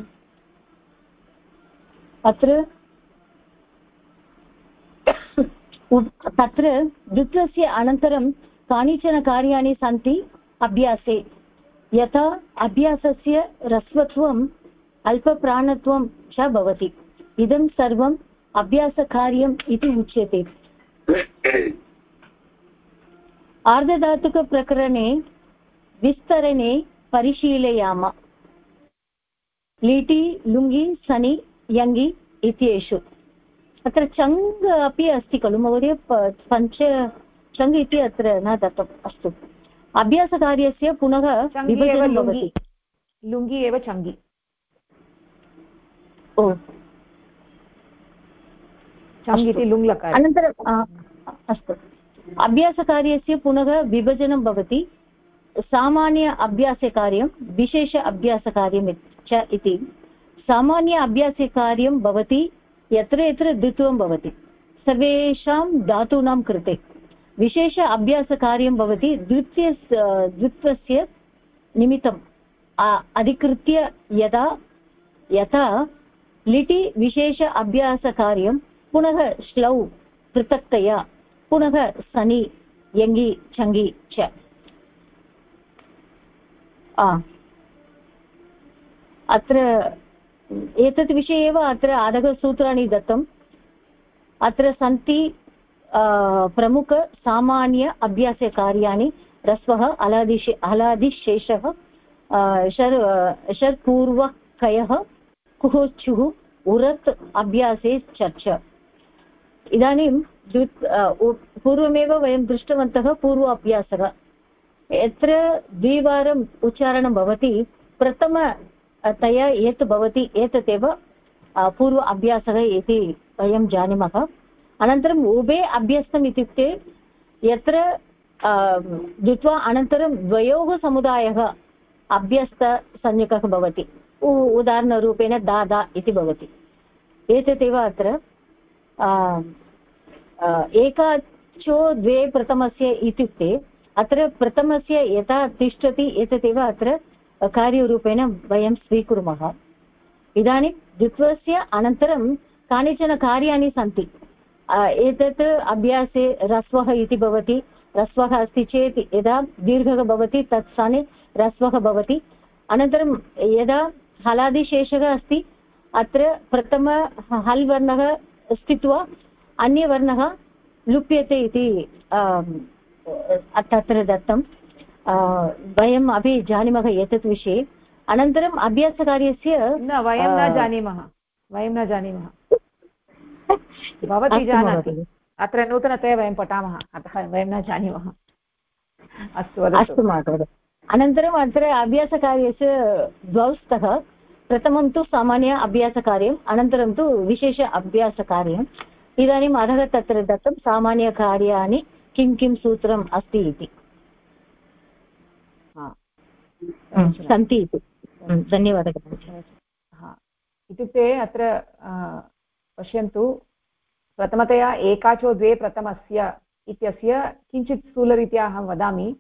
तत्र द्वित्वस्य अनन्तरं कानिचन कार्याणि सन्ति अभ्यासे. यथा अभ्यासस्य ह्रस्वत्वम् अल्पप्राणत्वं च भवति. इदं सर्वम् अभ्यासकार्यम् इति उच्यते. आर्धधातुकप्रकरणे विस्तरणे परिशीलयाम. लीटि, लुङ्गि, सनि, यङ्गि इत्येषु. अत्र चङ् अपि अस्ति खलु महोदय? चङ् इति अत्र न दत्तम् अस्तु अभ्यासकार्यस्य पुनः विभजनं भवति लुङ्गि एव चङ्गि ओ चङ् इति लुङ्लकार अनन्तरम् अस्तु अभ्यासकार्यस्य पुनः विभजनं भवति सामान्य अभ्यासकार्यं विशेष अभ्यासकार्यं च इति सामान्य अभ्यासकार्यं भवति यत्र यत्र द्वित्वं भवति सर्वेषां धातूनां कृते विशेष अभ्यासकार्यं भवति द्वित्वस्य निमित्तम् अधिकृत्य यथा लिटि विशेष अभ्यासकार्यं पुनः श्लौ पृथक्तया पुनः सनि यङि चङि च अत्र एतत् विषये एव अत्र अधः सूत्राणि दत्तम् अत्र सन्ति प्रमुख सामान्य अभ्यासकार्याणि रस्वः हलादिशेषः शर्पूर्वकयः कुहोच्छुः उरत् अभ्यासे चर्च इदानीं पूर्वमेव वयं दृष्टवन्तः पूर्व अभ्यासः यत्र द्विवारम् उच्चारणं भवति प्रथमतया यत् भवति एतदेव पूर्व अभ्यासः इति वयं जानीमः अनन्तरम् उभे अभ्यस्तम् इत्युक्ते यत्र द्वित्वा अनन्तरं द्वयोः समुदायः अभ्यस्तसंज्ञकः भवति उदाहरणरूपेण दा इति भवति एतदेव अत्र एकाचो द्वे प्रथमस्य इत्युक्ते अत्र प्रथमस्य यथा तिष्ठति एतदेव अत्र कार्यरूपेण वयं स्वीकुर्मः इदानीं द्वित्वस्य अनन्तरं कानिचन कार्याणि सन्ति एतत् अभ्यासे रस्वः इति भवति रस्वः अस्ति चेत् यदा दीर्घः भवति तत् स्थाने रस्वः भवति अनन्तरं यदा हलादिशेषः अस्ति अत्र प्रथम हल् वर्णः स्थित्वा अन्यवर्णः लुप्यते इति तत्र दत्तं वयम् अपि जानीमः एतत् विषये अनन्तरम् अभ्यासकार्यस्य न वयं न जानीमः भवती जानाति अत्र नूतनतया वयं पठामः अतः वयं न जानीमः अस्तु महोदय अनन्तरम् अत्र अभ्यासकार्यस्य द्वौ स्तः प्रथमं तु सामान्य अभ्यासकार्यम् अनन्तरं तु विशेष अभ्यासकार्यम् इदानीम् अधः तत्र दत्तं सामान्यकार्याणि किं किं सूत्रम् अस्ति इति सन्ति इति धन्यवादः इत्युक्ते अत्र पश्यन्तु प्रथमतया एकाचो द्वे प्रथमस्य इत्यस्य किञ्चित् स्थूलरीत्या अहं वदामि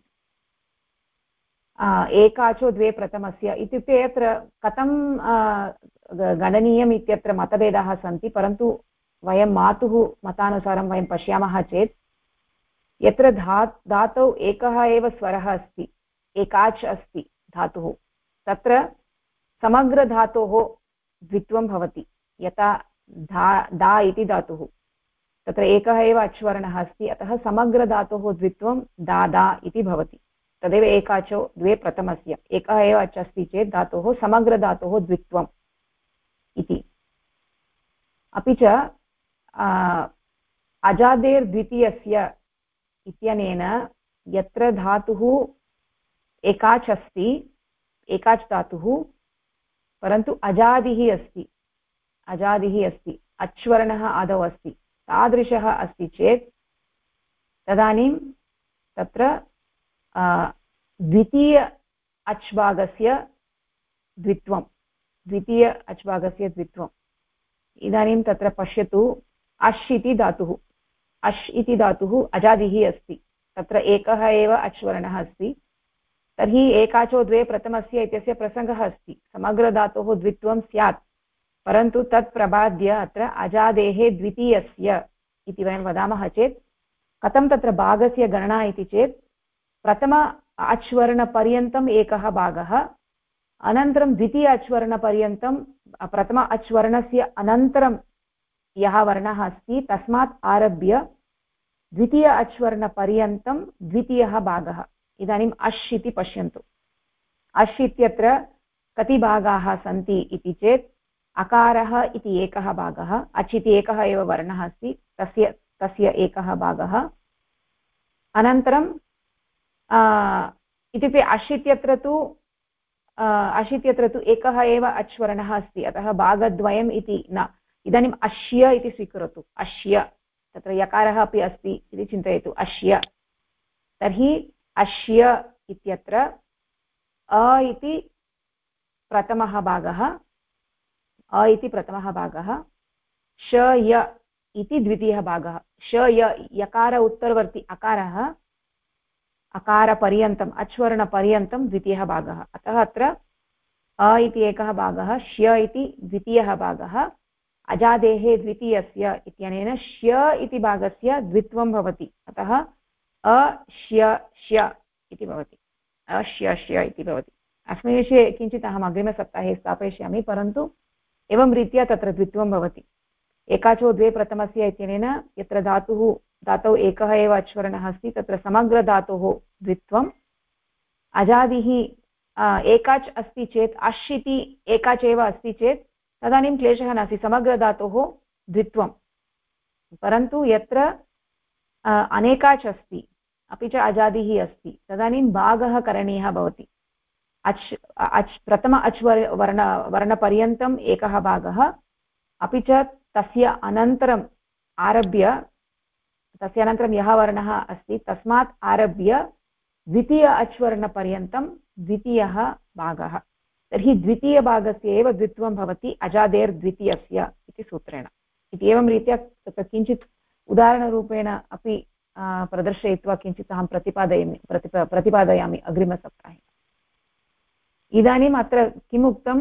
एकाचो द्वे प्रथमस्य इत्युक्ते अत्र कथं गणनीयम् इत्यत्र मतभेदाः सन्ति परन्तु वयं मातुः मतानुसारं वयं पश्यामः चेत् यत्र धातौ एकः एव स्वरः अस्ति एकाच् अस्ति धातुः तत्र समग्रधातोः द्वित्वं भवति यथा दा इति धातुः तत्र एकः एव अच्वर्णः अस्ति अतः समग्रधातोः द्वित्वं दादा इति भवति तदेव एकाचो द्वे प्रथमस्य एकः एव अच् अस्ति चेत् धातोः समग्रधातोः द्वित्वम् इति अपि च अजादेर्द्वितीयस्य इत्यनेन यत्र धातुः एकाच् अस्ति एकाच् धातुः परन्तु अजादिः अस्ति अच्वर्णः आदौ अस्ति तादृशः अस्ति चेत् तदानीं तत्र द्वितीय अच्भागस्य द्वित्वम् इदानीं तत्र पश्यतु अश् इति धातुः अजादिः अस्ति तत्र एकः एव अच्वर्णः अस्ति तर्हि एकाचो द्वे प्रथमस्य इत्यस्य प्रसङ्गः अस्ति समग्रधातोः द्वित्वं स्यात् परन्तु तत् प्रबाद्य अत्र अजादेः द्वितीयस्य इति वयं वदामः चेत् कथं तत्र भागस्य गणना इति चेत् प्रथम अच्वर्णपर्यन्तम् एकः भागः अनन्तरं द्वितीय अच्वर्णपर्यन्तं प्रथम अच्वर्णस्य अनन्तरं यः वर्णः अस्ति तस्मात् आरभ्य द्वितीय अच्वर्णपर्यन्तं द्वितीयः भागः इदानीम् अश् इति पश्यन्तु अश् इत्यत्र कति भागाः सन्ति इति चेत् अकारः इति एकः भागः अच् इति एकः एव वर्णः अस्ति तस्य एकः भागः अनन्तरं इत्युक्ते अश् इत्यत्र तु एकः एव अच्वर्णः अस्ति, अतः भागद्वयम् इति न। इदानीम् अश्य इति स्वीकरोतु, अश्य, तत्र यकारः अपि अस्ति इति चिन्तयतु, अश्य। तर्हि अश्य इत्यत्र अ इति प्रथमः भागः, अ इति प्रथमः भागः, श य इति द्वितीयः भागः। श य यकार उत्तरवर्ती अकारः, अकारपर्यन्तम् अच्वर्णपर्यन्तं द्वितीयः भागः, अतः अत्र अ इति एकः भागः, श्य इति द्वितीयः भागः, अजादेः द्वितीयस्य इत्यनेन श्य इति भागस्य द्वित्वं भवति, अतः अश्य इति भवति, अश्य इति भवति। अस्मिन् विषये किञ्चित् अहम् अग्रिमसप्ताहे स्थापयिष्यामि, परन्तु एवं रीत्या तत्र द्वित्वं भवति। एकाचो द्वे प्रथमस्य इत्यनेन यत्र धातौ एकः एव अच्वर्णः अस्ति तत्र समग्रधातोः द्वित्वम्, अजादिः एकाच् अस्ति चेत्, अश् इति एकाच् एव अस्ति चेत् तदानीं क्लेशः नास्ति, समग्रधातोः द्वित्वं। परन्तु यत्र अनेकाच् अस्ति अपि च अजादिः अस्ति तदानीं भागः करणीयः भवति। प्रथम अच् वर्णपर्यन्तम् एकः भागः, अपि च तस्य अनन्तरम् आरभ्य, तस्य अनन्तरं यः वर्णः अस्ति तस्मात् आरभ्य द्वितीय अच्वर्णपर्यन्तं द्वितीयः भागः। तर्हि द्वितीयभागस्य एव द्वित्वं भवति अजादेर्द्वितीयस्य इति सूत्रेण। इति एवं रीत्या तत्र किञ्चित् उदाहरणरूपेण अपि प्रदर्शयित्वा किञ्चित् अहं प्रतिपादयामि अग्रिमसप्ताहे। इदानीम् अत्र किम् उक्तं,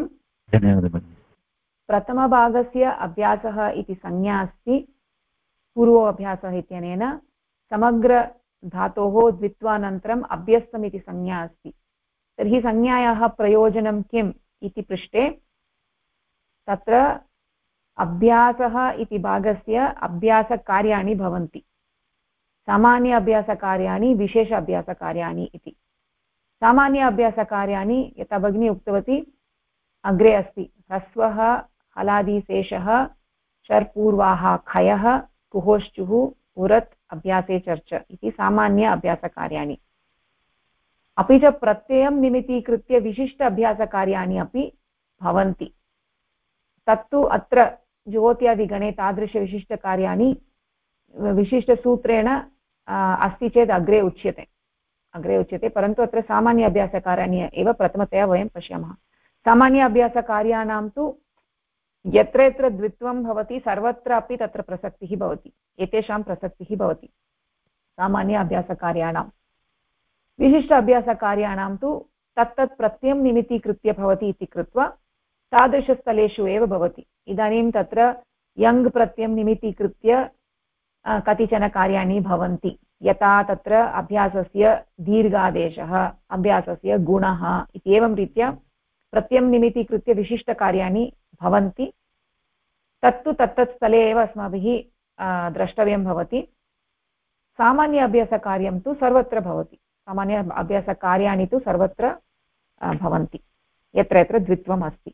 प्रथमभागस्य अभ्यासः इति संज्ञा अस्ति, पूर्वोऽभ्यासः इत्यनेन समग्रधातोः द्वित्वानन्तरम् अभ्यस्तम् इति संज्ञा अस्ति। तर्हि संज्ञायाः प्रयोजनं किम् इति पृष्टे तत्र अभ्यासः इति भागस्य अभ्यासकार्याणि भवन्ति, सामान्य अभ्यासकार्याणि, विशेष अभ्यासकार्याणि इति। सामान्य अभ्यासकार्याणि यथा भगिनी उक्तवती अग्रे अस्ति, ह्रस्वः हलादिशेषः शर्पूर्वाः खयः कुहोश्चुः उरत् अभ्यासे चर्च इति सामान्य अभ्यासकार्याणि। अपि च प्रत्ययं निमित्तीकृत्य विशिष्ट अभ्यासकार्याणि अपि भवन्ति। तत्तु अत्र ज्योत्यादिगणे तादृशविशिष्टकार्याणि विशिष्टसूत्रेण अस्ति चेत् अग्रे उच्यते, परन्तु अत्र सामान्य अभ्यासकार्याणि एव प्रथमतया वयं पश्यामः। सामान्य अभ्यासकार्याणां तु यत्र यत्र द्वित्वं भवति सर्वत्र अपि तत्र प्रसक्तिः भवति, एतेषां प्रसक्तिः भवति सामान्य अभ्यासकार्याणां। विशिष्ट अभ्यासकार्याणां तु तत्तत् प्रत्ययं निमित्तीकृत्य भवति इति कृत्वा तादृशस्थलेषु एव भवति। इदानीं तत्र यङ् प्रत्ययं निमित्तीकृत्य कतिचन कार्याणि भवन्ति, यथा तत्र अभ्यासस्य दीर्घादेशः, अभ्यासस्य गुणः इत्येवं रीत्या प्रत्ययं निमित्तीकृत्य विशिष्टकार्याणि भवन्ति। तत्तु तत्तत् स्थले एव अस्माभिः द्रष्टव्यं भवति। सामान्य अभ्यासकार्यं तु सर्वत्र भवति, सामान्य अभ्यासकार्याणि तु सर्वत्र भवन्ति यत्र यत्र द्वित्वम् अस्ति।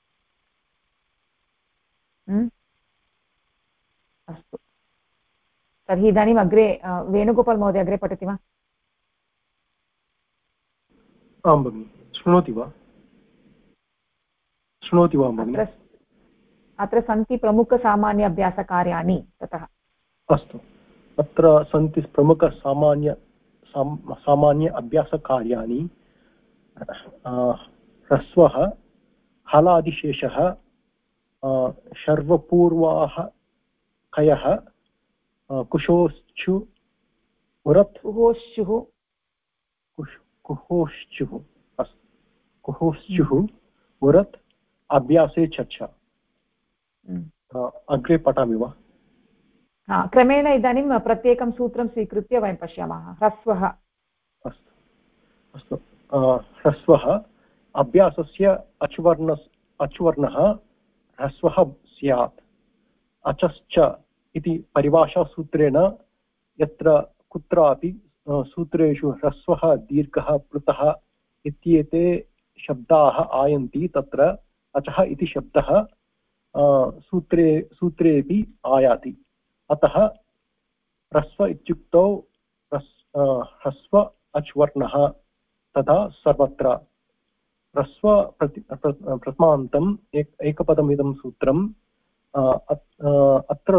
अस्तु, तर्हि इदानीम् अग्रे वेणुगोपाल् महोदय अग्रे पठति वा? आं भगिनि, शृणोति वा भगिनि? अत्र सन्ति प्रमुखसामान्य अभ्यासकार्याणि, ततः। अस्तु, अत्र सन्ति सामान्य अभ्यासकार्याणि। ह्रस्वः हलादिशेषः शर्वपूर्वाः खयः कुशोश्चु उरत् कुहोश्चुः उरत् अभ्यासे चर्चा। अग्रे पठामि वा? क्रमेण इदानीं प्रत्येकं सूत्रं स्वीकृत्य वयं पश्यामः। ह्रस्वः। अस्तु, ह्रस्वः अभ्यासस्य अच्वर्णः ह्रस्वः स्यात्। अचश्च इति परिभाषासूत्रेण यत्र कुत्रापि सूत्रेषु ह्रस्वः दीर्घः प्लुतः इत्येते शब्दाः आयन्ति, तत्र अचः इति शब्दः सूत्रेऽपि आयाति। अतः ह्रस्व इत्युक्तौ ह्रस्व अच्वर्णः तथा सर्वत्र ह्रस्व प्रथमान्तम् एकपदमिदं सूत्रम् अत्र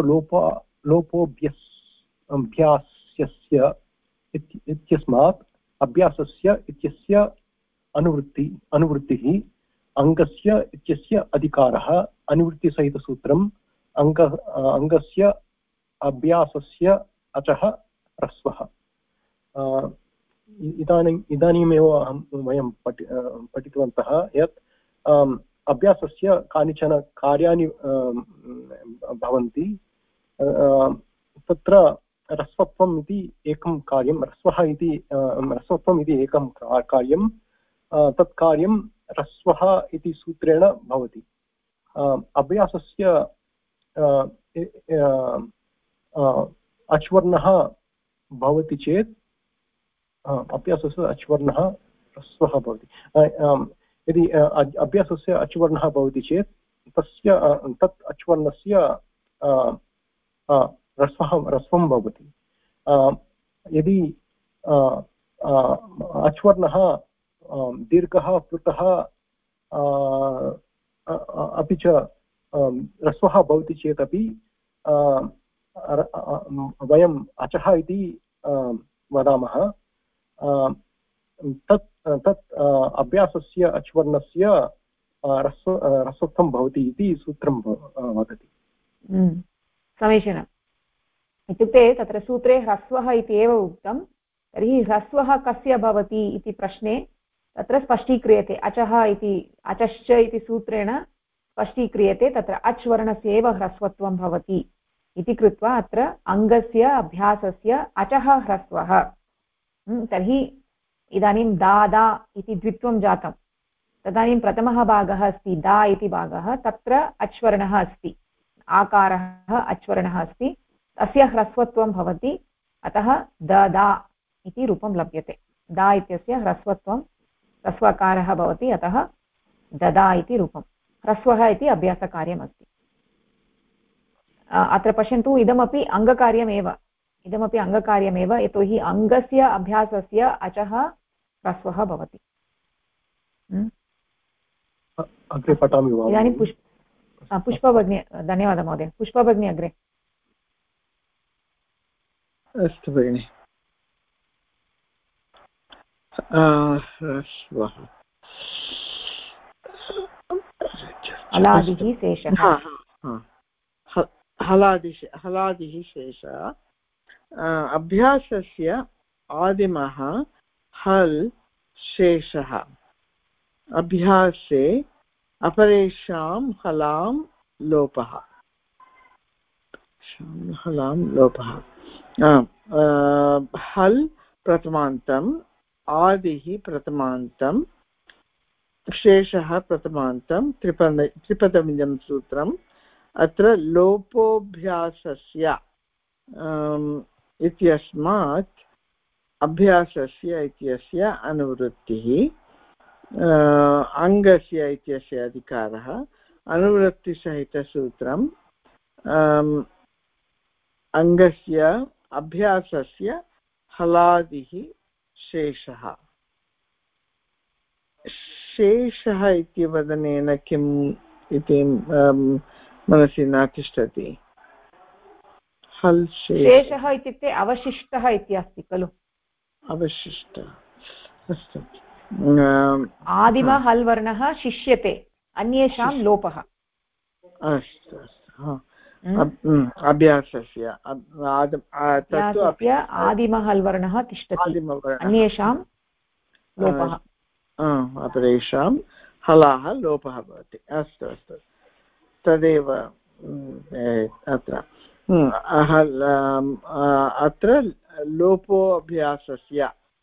लोपोऽभ्यास्यस्य इत्यस्मात् अभ्यासस्य इत्यस्य अनुवृत्तिः अङ्गस्य इत्यस्य अधिकारः अनुवृत्तिसहितसूत्रम् अङ्गस्य अभ्यासस्य अचः ह्रस्वः इदानीमेव वयं पठितवन्तः यत् अभ्यासस्य कानिचन कार्याणि भवन्ति तत्र ह्रस्वत्वम् इति एकं कार्यं ह्रस्वत्वम् इति एकं कार्यं तत् कार्यं ह्रस्वः इति सूत्रेण भवति अभ्यासस्य अच्वर्णः भवति चेत् अभ्यासस्य अच्वर्णः ह्रस्वः भवति यदि अभ्यासस्य अच्वर्णः भवति चेत् तत् अच्वर्णस्य ह्रस्वं भवति यदि अच्वर्णः दीर्घः प्लुतः अपि च ह्रस्वः भवति चेदपि वयम् अचः इति वदामः तत् अभ्यासस्य अच्वर्णस्य ह्रस्वत्वं भवति इति सूत्रं वदति समीचीनम् इत्युक्ते तत्र सूत्रे ह्रस्वः इति एव उक्तं तर्हि ह्रस्वः कस्य भवति इति प्रश्ने तत्र स्पष्टीक्रियते अचश्च इति सूत्रेण स्पष्टीक्रियते तत्र अच् वर्णस्य एव ह्रस्वत्वं भवति इति कृत्वा अत्र अङ्गस्य अभ्यासस्य अचः ह्रस्वः तर्हि इदानीं दा इति द्वित्वं जातं तदानीं प्रथमः भागः अस्ति दा इति भागः तत्र अच्वर्णः अस्ति आकारः अच्वर्णः अस्ति तस्य ह्रस्वत्वं भवति अतः दा इति रूपं लभ्यते दा इत्यस्य ह्रस्वकारः भवति अतः ददा इति रूपं ह्रस्वः इति अभ्यासकार्यमस्ति अत्र पश्यन्तु इदमपि अङ्गकार्यमेव यतोहि अङ्गस्य अभ्यासस्य अचः ह्रस्वः भवति अग्रे पठामि वा इदानीं पुष्पभगिनी धन्यवादः महोदय पुष्पभगिनी अग्रे अस्तु भगिनि हलादिः शेषः हलादिः शेषः अभ्यासस्य आदिमः हल् शेषः अभ्यासे अपरेषां हलां लोपः हल् प्रथमान्तम् आदिः प्रथमान्तं शेषः प्रथमान्तं त्रिपदमिदं सूत्रम् अत्र लोपोऽभ्यासस्य इत्यस्मात् अभ्यासस्य इत्यस्य अनुवृत्तिः अङ्गस्य इत्यस्य अधिकारः अनुवृत्तिसहितसूत्रम् अङ्गस्य अभ्यासस्य हलादिः शेषः इति वदनेन किम् इति मनसि न तिष्ठति हल् शेषः इत्युक्ते अवशिष्टः इति अस्ति खलु अवशिष्टः अस्तु आदिम हल् वर्णः शिष्यते अन्येषां लोपः अस्तु अभ्यासस्य आदिम हल् वर्णः तिष्ठति अन्येषां लोपः अपरेषां हलाः लोपः भवति अस्तु तदेव अत्र लोपो अभ्यासस्य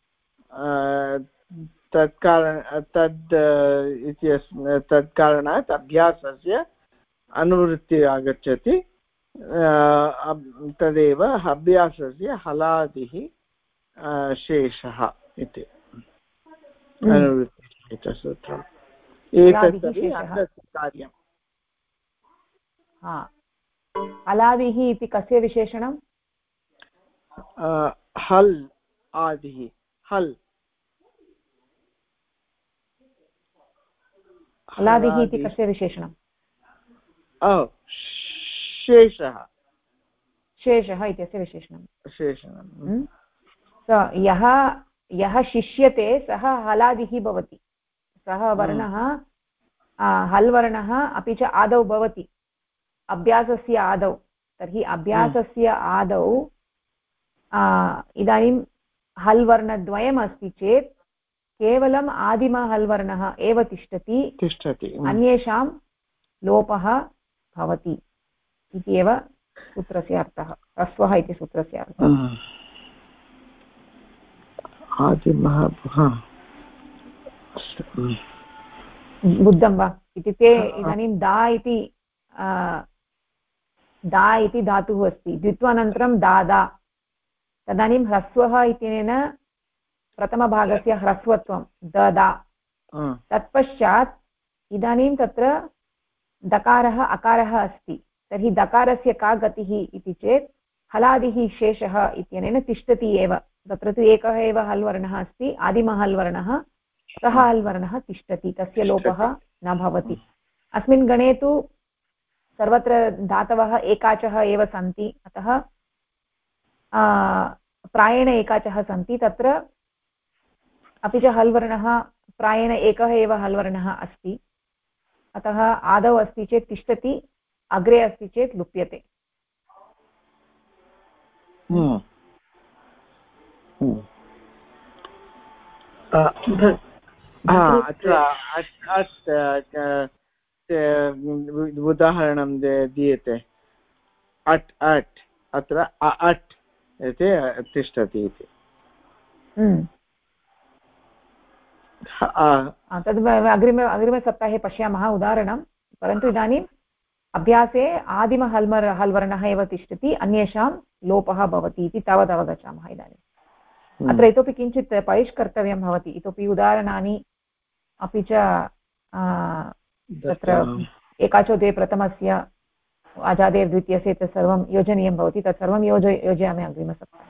तत्कारणात् अभ्यासस्य अनुवृत्तिः आगच्छति तदेव अभ्यासस्य हलादिः शेषः इति अनुवृत्तिसूत्रम् एतदपि कार्यम् हलादिः इति कस्य विशेषणं हल् आदिः हल् हलादिः इति कस्य विशेषणं? शेषः इत्यस्य विशेषणं। यः शिष्यते सः हलादिः भवति। सः वर्णः हल् वर्णः अपि च आदौ भवति अभ्यासस्य आदौ। तर्हि अभ्यासस्य आदौ इदानीं हल् वर्णद्वयम् अस्ति चेत् केवलम् आदिमः हल् वर्णः एव तिष्ठति अन्येषां लोपः भवति इति एव सूत्रस्य अर्थः। ह्रस्वः इति सूत्रस्य अर्थः। बुद्धं वा? इत्युक्ते इदानीं दा इति धातुः अस्ति, द्वित्वानन्तरं दादा, तदानीं ह्रस्वः इत्यनेन प्रथमभागस्य ह्रस्वत्वं ददा। तत्पश्चात् इदानीं तत्र दकारः अकारः अस्ति, तर्हि दकारस्य का गतिः इति चेत् हलादिः शेषः इत्यनेन तिष्ठति एव। तत्र तु एकः एव हल् वर्णः अस्ति, आदिमः हल् वर्णः, सः हल् वर्णः तिष्ठति, तस्य लोपः न भवति। अस्मिन् गणे तु सर्वत्र धातवः एकाचः एव सन्ति, अतः प्रायेण एकाचः सन्ति तत्र, अपि च हल् वर्णः प्रायेण एकः एव हल् वर्णः अस्ति, अतः आदौ अस्ति चेत् तिष्ठति, अग्रे अस्ति चेत् लुप्यते। उदाहरणं दीयते अट् अट्, अत्र अट् इति तिष्ठति इति। तद् अग्रिमसप्ताहे पश्यामः उदाहरणं, परन्तु इदानीम् अभ्यासे आदिम हल् वर्णः एव तिष्ठति, अन्येषां लोपः भवति इति तावत् अवगच्छामः। इदानीम् अत्र इतोपि किञ्चित् परिष्कर्तव्यं भवति, इतोपि उदाहरणानि, अपि च तत्र एकाचोदे प्रथमस्य अजादेव द्वितीयस्य तत् सर्वं योजनीयं भवति, तत्सर्वं योजयामि अग्रिमसप्ताहे।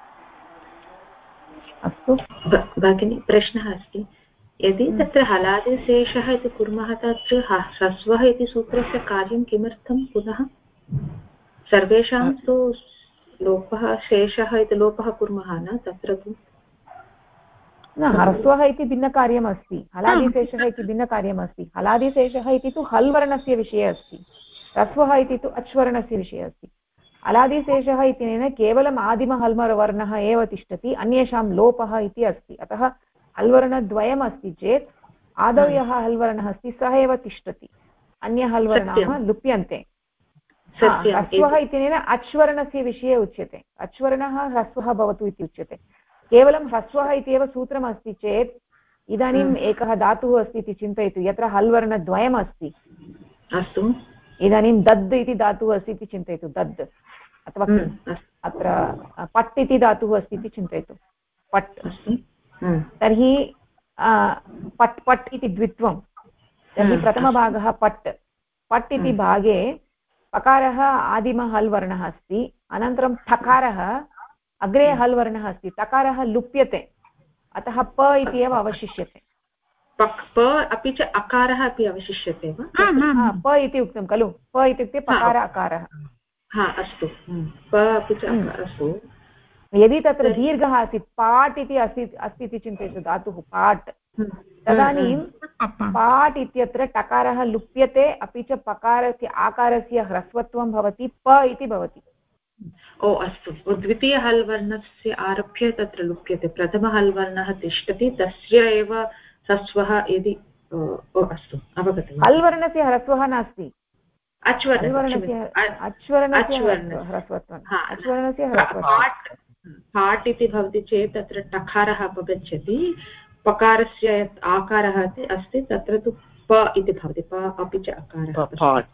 अस्तु भगिनी, प्रश्नः अस्ति, यदि तत्र हलादिशेषः इति कुर्मः तत्र ह्रस्वः इति सूत्रस्य कार्यं किमर्थं पुनः? सर्वेषां तु लोपः शेषः इति लोपः कुर्मः न, तत्र तु न, ह्रस्वः इति भिन्नकार्यम् अस्ति, हलादिशेषः इति भिन्नकार्यम् अस्ति। हलादिशेषः इति तु हल् वर्णस्य विषये अस्ति, ह्रस्वः इति तु अच् वर्णस्य विषये अस्ति। हलादिशेषः इत्यनेन केवलम् आदिमः हल् वर्णः एव तिष्ठति, अन्येषां लोपः इति अस्ति। अतः हल् वर्णद्वयम् अस्ति चेत् आदौ यः हल् वर्णः अस्ति सः एव तिष्ठति, अन्य हल् वर्णाः लुप्यन्ते। ह्रस्वः इत्यनेन अच् वर्णस्य विषये उच्यते, अच् वर्णः ह्रस्वः भवतु इति उच्यते। केवलं ह्रस्वः इत्येव सूत्रमस्ति चेत् इदानीम् एकः धातुः अस्ति इति चिन्तयतु, यत्र हल् वर्णद्वयम् अस्ति। अस्तु, इदानीं दद् इति धातुः अस्ति इति चिन्तयतु, दद् अथवा अत्र पट् इति धातुः अस्ति इति चिन्तयतु, पट्। तर्हि पट् पट् इति द्वित्वं, तर्हि प्रथमभागः पट्। पट् इति भागे पकारः आदिमः हल् वर्णः अस्ति, अनन्तरं ठकारः अग्रे हल् वर्णः अस्ति, टकारः लुप्यते, अतः प इति एव अवशिष्यते। प अपि च अकारः अपि अवशिष्यते वा? प इति उक्तं खलु, प इत्युक्ते पकार अकारः। अस्तु, प अपि च अस्तु। यदि तत्र दीर्घः आसीत्, पाट् इति अस्ति इति चिन्तयतु, धातुः पाट्, तदानीं पाट् इत्यत्र टकारः लुप्यते, अपि च पकारस्य आकारस्य ह्रस्वत्वं भवति, प इति भवति। ओ अस्तु, द्वितीय हल् वर्णस्य आरभ्य तत्र लुप्यते, प्रथम हल् वर्णः तिष्ठति, तस्य एव ह्रस्वः यदि, अस्तु अवगतम्। हल् वर्णस्य ह्रस्वः नास्ति, पाट् इति भवति चेत् तत्र टकारः अपगच्छति, पकारस्य यत् आकारः अस्ति तत्र तु प इति भवति, प अपि च अकारः,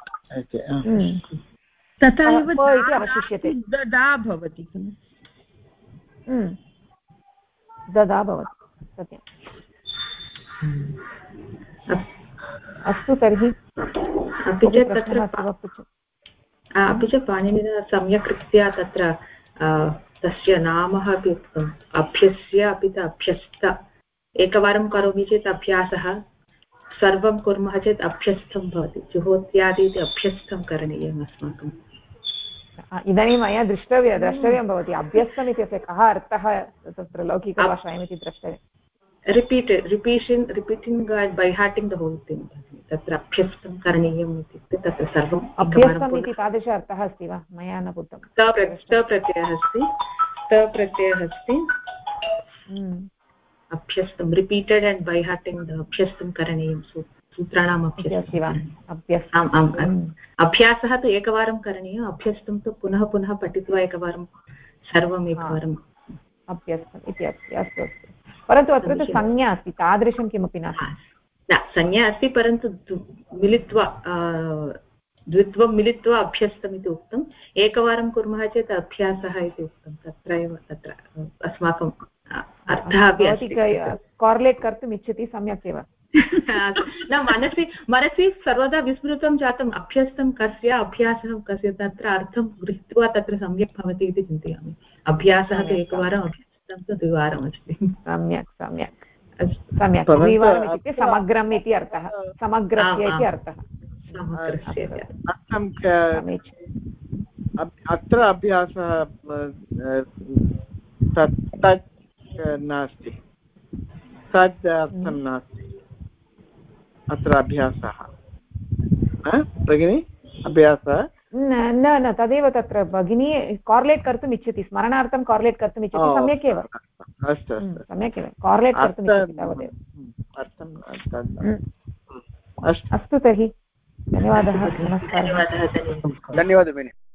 तथा एव इति अवशिष्यते, ददा भवति खलु, ददा भवति, सत्यम्। अस्तु, तर्हि अपि च पाणिनिना सम्यक् रीत्या तत्र तस्य नाम अपि उक्तम् अभ्यस्य अपि च अभ्यस्त एकवारं करोमि चेत् अभ्यासः सर्वं कुर्मः चेत् अभ्यस्तं भवति जुहोत्यादि इति अभ्यस्तं करणीयम् अस्माकम् इदानीं मया द्रष्टव्यं भवति अभ्यस्तम् इत्यस्य कः अर्थः तत्र लौकिकभाषायाम् इति द्रष्टव्यम् repeating by hearting the whole thing तत्र अभ्यस्तं करणीयम् इत्युक्ते तत्र सर्वम् अभ्यस्तम् इति तादृश अर्थः अस्ति वा मया न पुत्रं प्रत्ययः अस्ति अभ्यस्तं रिपीटेड् एण्ड् बै हार्टिङ्ग् अभ्यस्तं करणीयं सूत्राणाम् अभ्यासः तु एकवारं करणीयम् अभ्यस्तं तु पुनः पुनः पठित्वा एकवारं सर्वम् एकवारम् अभ्यस्तम् इति अस्ति अस्तु अस्तु परन्तु अत्र तु संज्ञा अस्ति तादृशं किमपि नास्ति संज्ञा अस्ति परन्तु मिलित्वा द्वित्वं मिलित्वा अभ्यस्तम् इति उक्तम् एकवारं कुर्मः चेत् अभ्यासः इति उक्तं तत्रैव तत्र अस्माकम् अर्थः अपि अस्ति कोरिलेट् कर्तुम् इच्छति सम्यक् एव न मनसि सर्वदा विस्मृतं जातम् अभ्यस्तं कस्य अभ्यासः कस्य तत्र अर्थं गृहीत्वा तत्र सम्यक् भवति इति चिन्तयामि अभ्यासः तु एकवारम् अभ्यस्तं तु द्विवारमस्ति सम्यक् द्विवारम् इत्युक्ते समग्रम् इति अर्थः समग्रस्य इति अर्थः अत्र अभ्यासः तत् नास्ति तद् अर्थं नास्ति अत्र अभ्यासः भगिनी अभ्यासः न तदेव तत्र भगिनी कोरिलेट् कर्तुम् इच्छति स्मरणार्थं कोरिलेट् कर्तुम् इच्छति सम्यक् एव अस्तु सम्यक् एव कोरिलेट् कर्तुम् इच्छति तावदेव अस्तु तर्हि धन्यवादः नमस्कारः धन्यवादः भगिनी